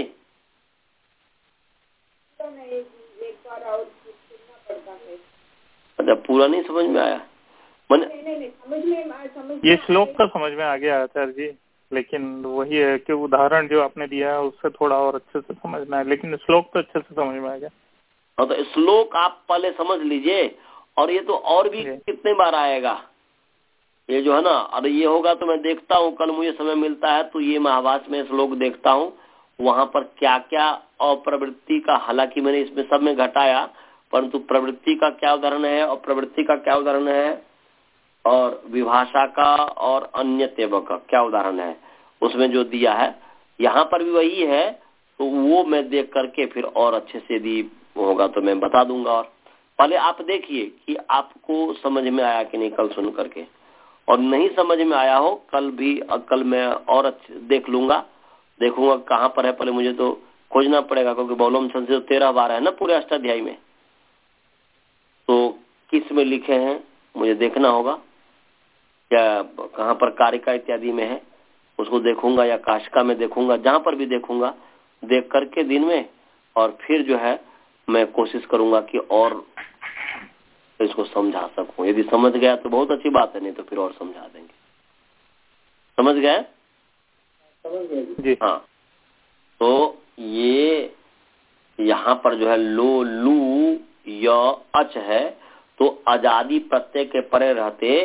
एक बार और सुनना पड़ता है। अच्छा, पूरा नहीं समझ में आया? नहीं, नहीं, नहीं, समझ में समझ ये श्लोक तो समझ में आ गया आचार्य जी, लेकिन वही है कि उदाहरण जो आपने दिया है उससे थोड़ा और अच्छे से समझ में आया, लेकिन श्लोक तो अच्छे से समझ में आ गया। हाँ, तो श्लोक आप पहले समझ लीजिए, और ये तो और भी कितने बार आएगा ये जो है ना। और ये होगा तो मैं देखता हूँ, कल मुझे समय मिलता है तो ये महावास में श्लोक देखता हूँ, वहाँ पर क्या क्या अप्रवृत्ति का, हालांकि मैंने इसमें सब में घटाया, परंतु प्रवृत्ति का क्या उदाहरण है और प्रवृत्ति का क्या उदाहरण है, और विभाषा का और अन्य तेवक का क्या उदाहरण है उसमें जो दिया है, यहाँ पर भी वही है। तो वो मैं देख करके फिर और अच्छे से यदि होगा तो मैं बता दूंगा। और पहले आप देखिए कि आपको समझ में आया कि नहीं कल सुन करके, और नहीं समझ में आया हो कल भी, कल मैं और अच्छे देख लूंगा, देखूंगा कहाँ पर है। पहले मुझे तो खोजना पड़ेगा क्योंकि बहुलम छंद से तेरह बार है ना पूरे अष्टाध्यायी में, तो किस में लिखे हैं मुझे देखना होगा, क्या कहाँ पर कारिका इत्यादि में है उसको देखूंगा, या काशिका में देखूंगा, जहां पर भी देखूंगा देख करके दिन में, और फिर जो है मैं कोशिश करूंगा कि और इसको समझा सकूं। यदि समझ गया तो बहुत अच्छी बात है, नहीं तो फिर और समझा देंगे। समझ गए? समझ गए? हाँ। तो ये यहाँ पर जो है लो लू य अच है, तो अजादी प्रत्यय के परे रहते,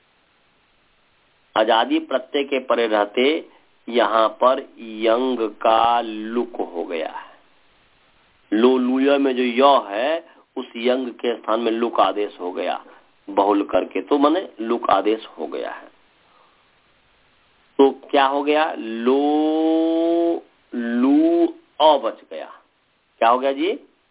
अजादी प्रत्यय के परे रहते यहाँ पर यंग का लुक हो गया है। लो लुया में जो य है उस यंग के स्थान में लुक आदेश हो गया बहुल करके, तो माने लुक आदेश हो गया है। तो क्या हो गया? लो लू अ बच गया। क्या हो गया जी?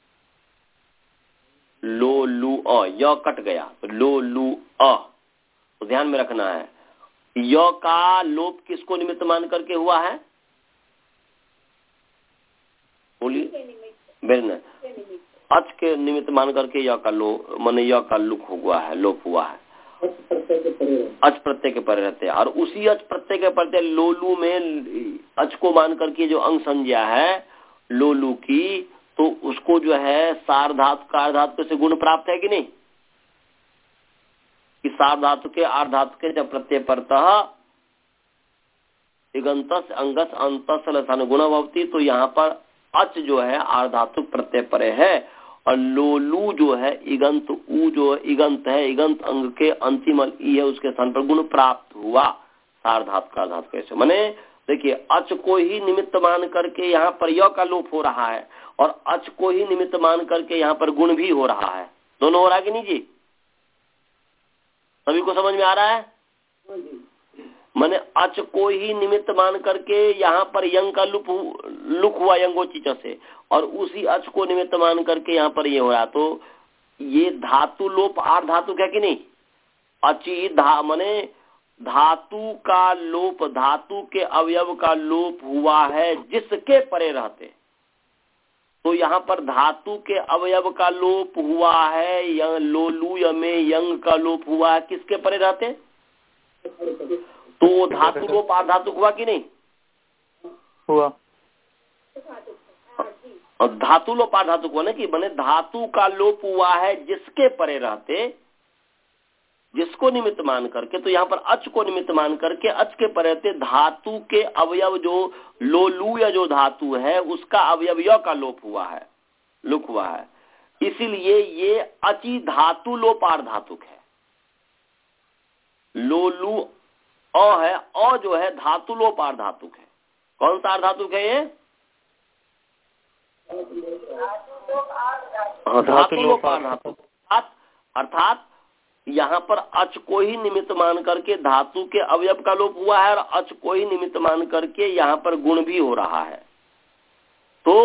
लो लू अ, य कट गया तो लो लू अ। तो ध्यान में रखना है, य का लोप किसको निमित्त मान करके हुआ है? बोलिए बेरना। अच के निमित्त मान करके य का लो माने य का लुक हुआ है, लोप हुआ है। अच प्रत्यय के परे रहते हैं, और उसी अच प्रत्यय के परे लोलू में अच को मान करके जो अंग संज्ञा है लोलू की, तो उसको जो है सार्वधातु का अर्धातु से गुण प्राप्त है कि नहीं? कि सार्वधातु के अर्धातु के जब प्रत्यय परतः इगंतस अंगस अंतस लसन गुण भवती, तो यहाँ पर अच जो है अर्धातु प्रत्यय परे है, और लोलू जो है इगंत ऊ जो इगंत है, इगंत अंग के अंतिम ई है उसके स्थान पर गुण प्राप्त हुआ सार्वधातु का अर्धातु कैसे। माने देखिए अच को ही निमित्त मान करके यहाँ पर य का लोप हो रहा है, और अच को ही निमित्त मान करके यहाँ पर गुण भी हो रहा है। दोनों हो रहा है कि नहीं जी? सभी को समझ में आ रहा है? माने अच को ही निमित्त मान करके यहाँ पर यंग का लुप लुक हुआ यंगोचिच से, और उसी अच को निमित्त मान करके यहाँ पर ये हो रहा। तो ये धातु लोप आर धातु है कि नहीं? अची धा माने धातु का लोप, धातु के अवयव का लोप हुआ है जिसके परे रहते। तो यहाँ पर धातु के अवयव का लोप हुआ है, लोलू में यंग का लोप हुआ है, किसके परे रहते? तो धातु लोप आधातु हुआ कि नहीं हुआ? और धातु लोप आधातु हुआ ना, कि बने धातु का लोप हुआ है जिसके परे रहते, जिसको निमित्त मान करके। तो यहाँ पर अच को निमित्त मान करके अच के परे रहते धातु के अवयव जो लोलू या जो धातु है उसका अवयव य का लोप हुआ है, लुक हुआ है, इसीलिए ये अचि धातु लोप आर्धातुक है। लोलू अ है, अ जो है धातु लोप आर्धातुक है। कौन सा आर्धातुक है ये? धातु लोप आर्धातुक। अर्थात यहाँ पर अच को ही निमित्त मान करके धातु के अवयव का लोप हुआ है, और अच को ही निमित्त मान करके यहाँ पर गुण भी हो रहा है। तो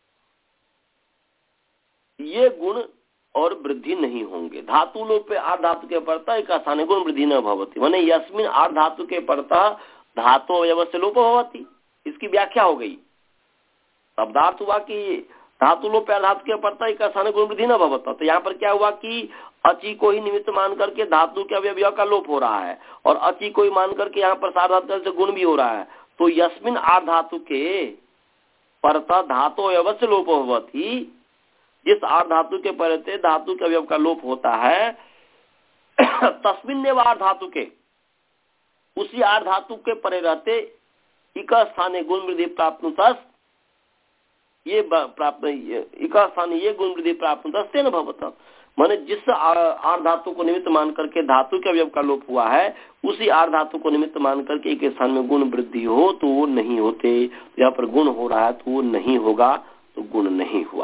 ये गुण और वृद्धि नहीं होंगे। धातु लोप पे आर्धातु के परता एक स्थान गुण वृद्धि न भवती, माने यस्मिन आर्धातु के परता धातु अवयव से लोप भवती। इसकी व्याख्या हो गई। शब्दार्थ हुआ कि धातु लोप आर्धातु के परता एक स्थान गुण वृद्धि न भवता। तो यहाँ पर क्या हुआ कि अची को ही निमित्त मान करके धातु के अवयव का लोप हो रहा है, और अची को ही मान करके यहाँ पर सार्वधातु से गुण भी हो रहा है। तो यस्मिन आर्धातु के परता धातु अवयव से लोप भवती, जिस आर्धातु के परते धातु के अवयव का लोप होता है, तस्मिन ने वार धातु के उसी आर्धातु के परे रहते इक स्थाने गुण वृद्धि प्राप्त, ये प्राप्त इक स्थाने ये गुण वृद्धि प्राप्त न भवत। माने जिस आर्धातु को निमित्त मान करके धातु के अवयव का लोप हुआ है, उसी आर्धातु को निमित्त मान करके एक स्थान में गुण वृद्धि हो तो वो नहीं होते। तो यहाँ पर गुण हो रहा है तो वो नहीं होगा, तो गुण नहीं हुआ।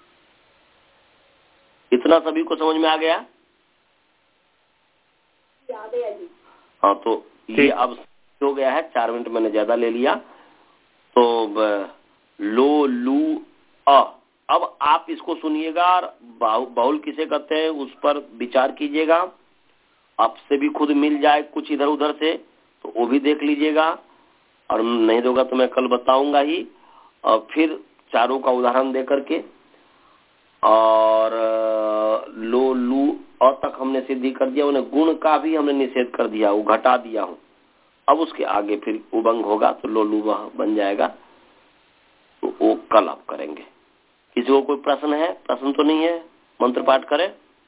इतना सभी को समझ में आ गया? आ गया जी। हाँ, तो ये अब हो गया है, चार मिनट मैंने ज्यादा ले लिया। तो लो लू अ, अब आप इसको सुनिएगा और बाहुल किसे कहते हैं उस पर विचार कीजिएगा। आपसे भी खुद मिल जाए कुछ इधर उधर से तो वो भी देख लीजिएगा, और नहीं होगा तो मैं कल बताऊंगा ही। और फिर चारों का उदाहरण दे करके, और लो लू अ तक हमने सिद्धि कर दिया, उन्हें गुण का भी हमने निषेध कर दिया, वो घटा दिया हूँ। अब उसके आगे फिर उबंग होगा तो लो लू वह बन जाएगा, तो वो कल आप करेंगे। किसी को कोई प्रश्न है? प्रश्न तो नहीं है, मंत्र पाठ करें।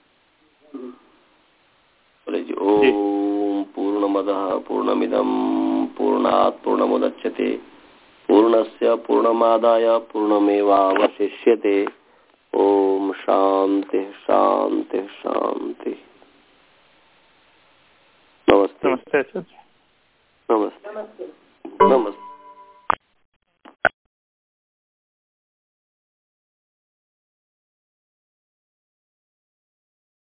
बोले जी ओम पूर्णमदः पूर्णमिदं पूर्णात् पूर्णमुदच्यते पूर्णस्य पूर्णमादाय पूर्णमेवावशिष्यते। ओम शांति शांति शांति। नमस्ते नमस्ते नमस्ते नमस्ते।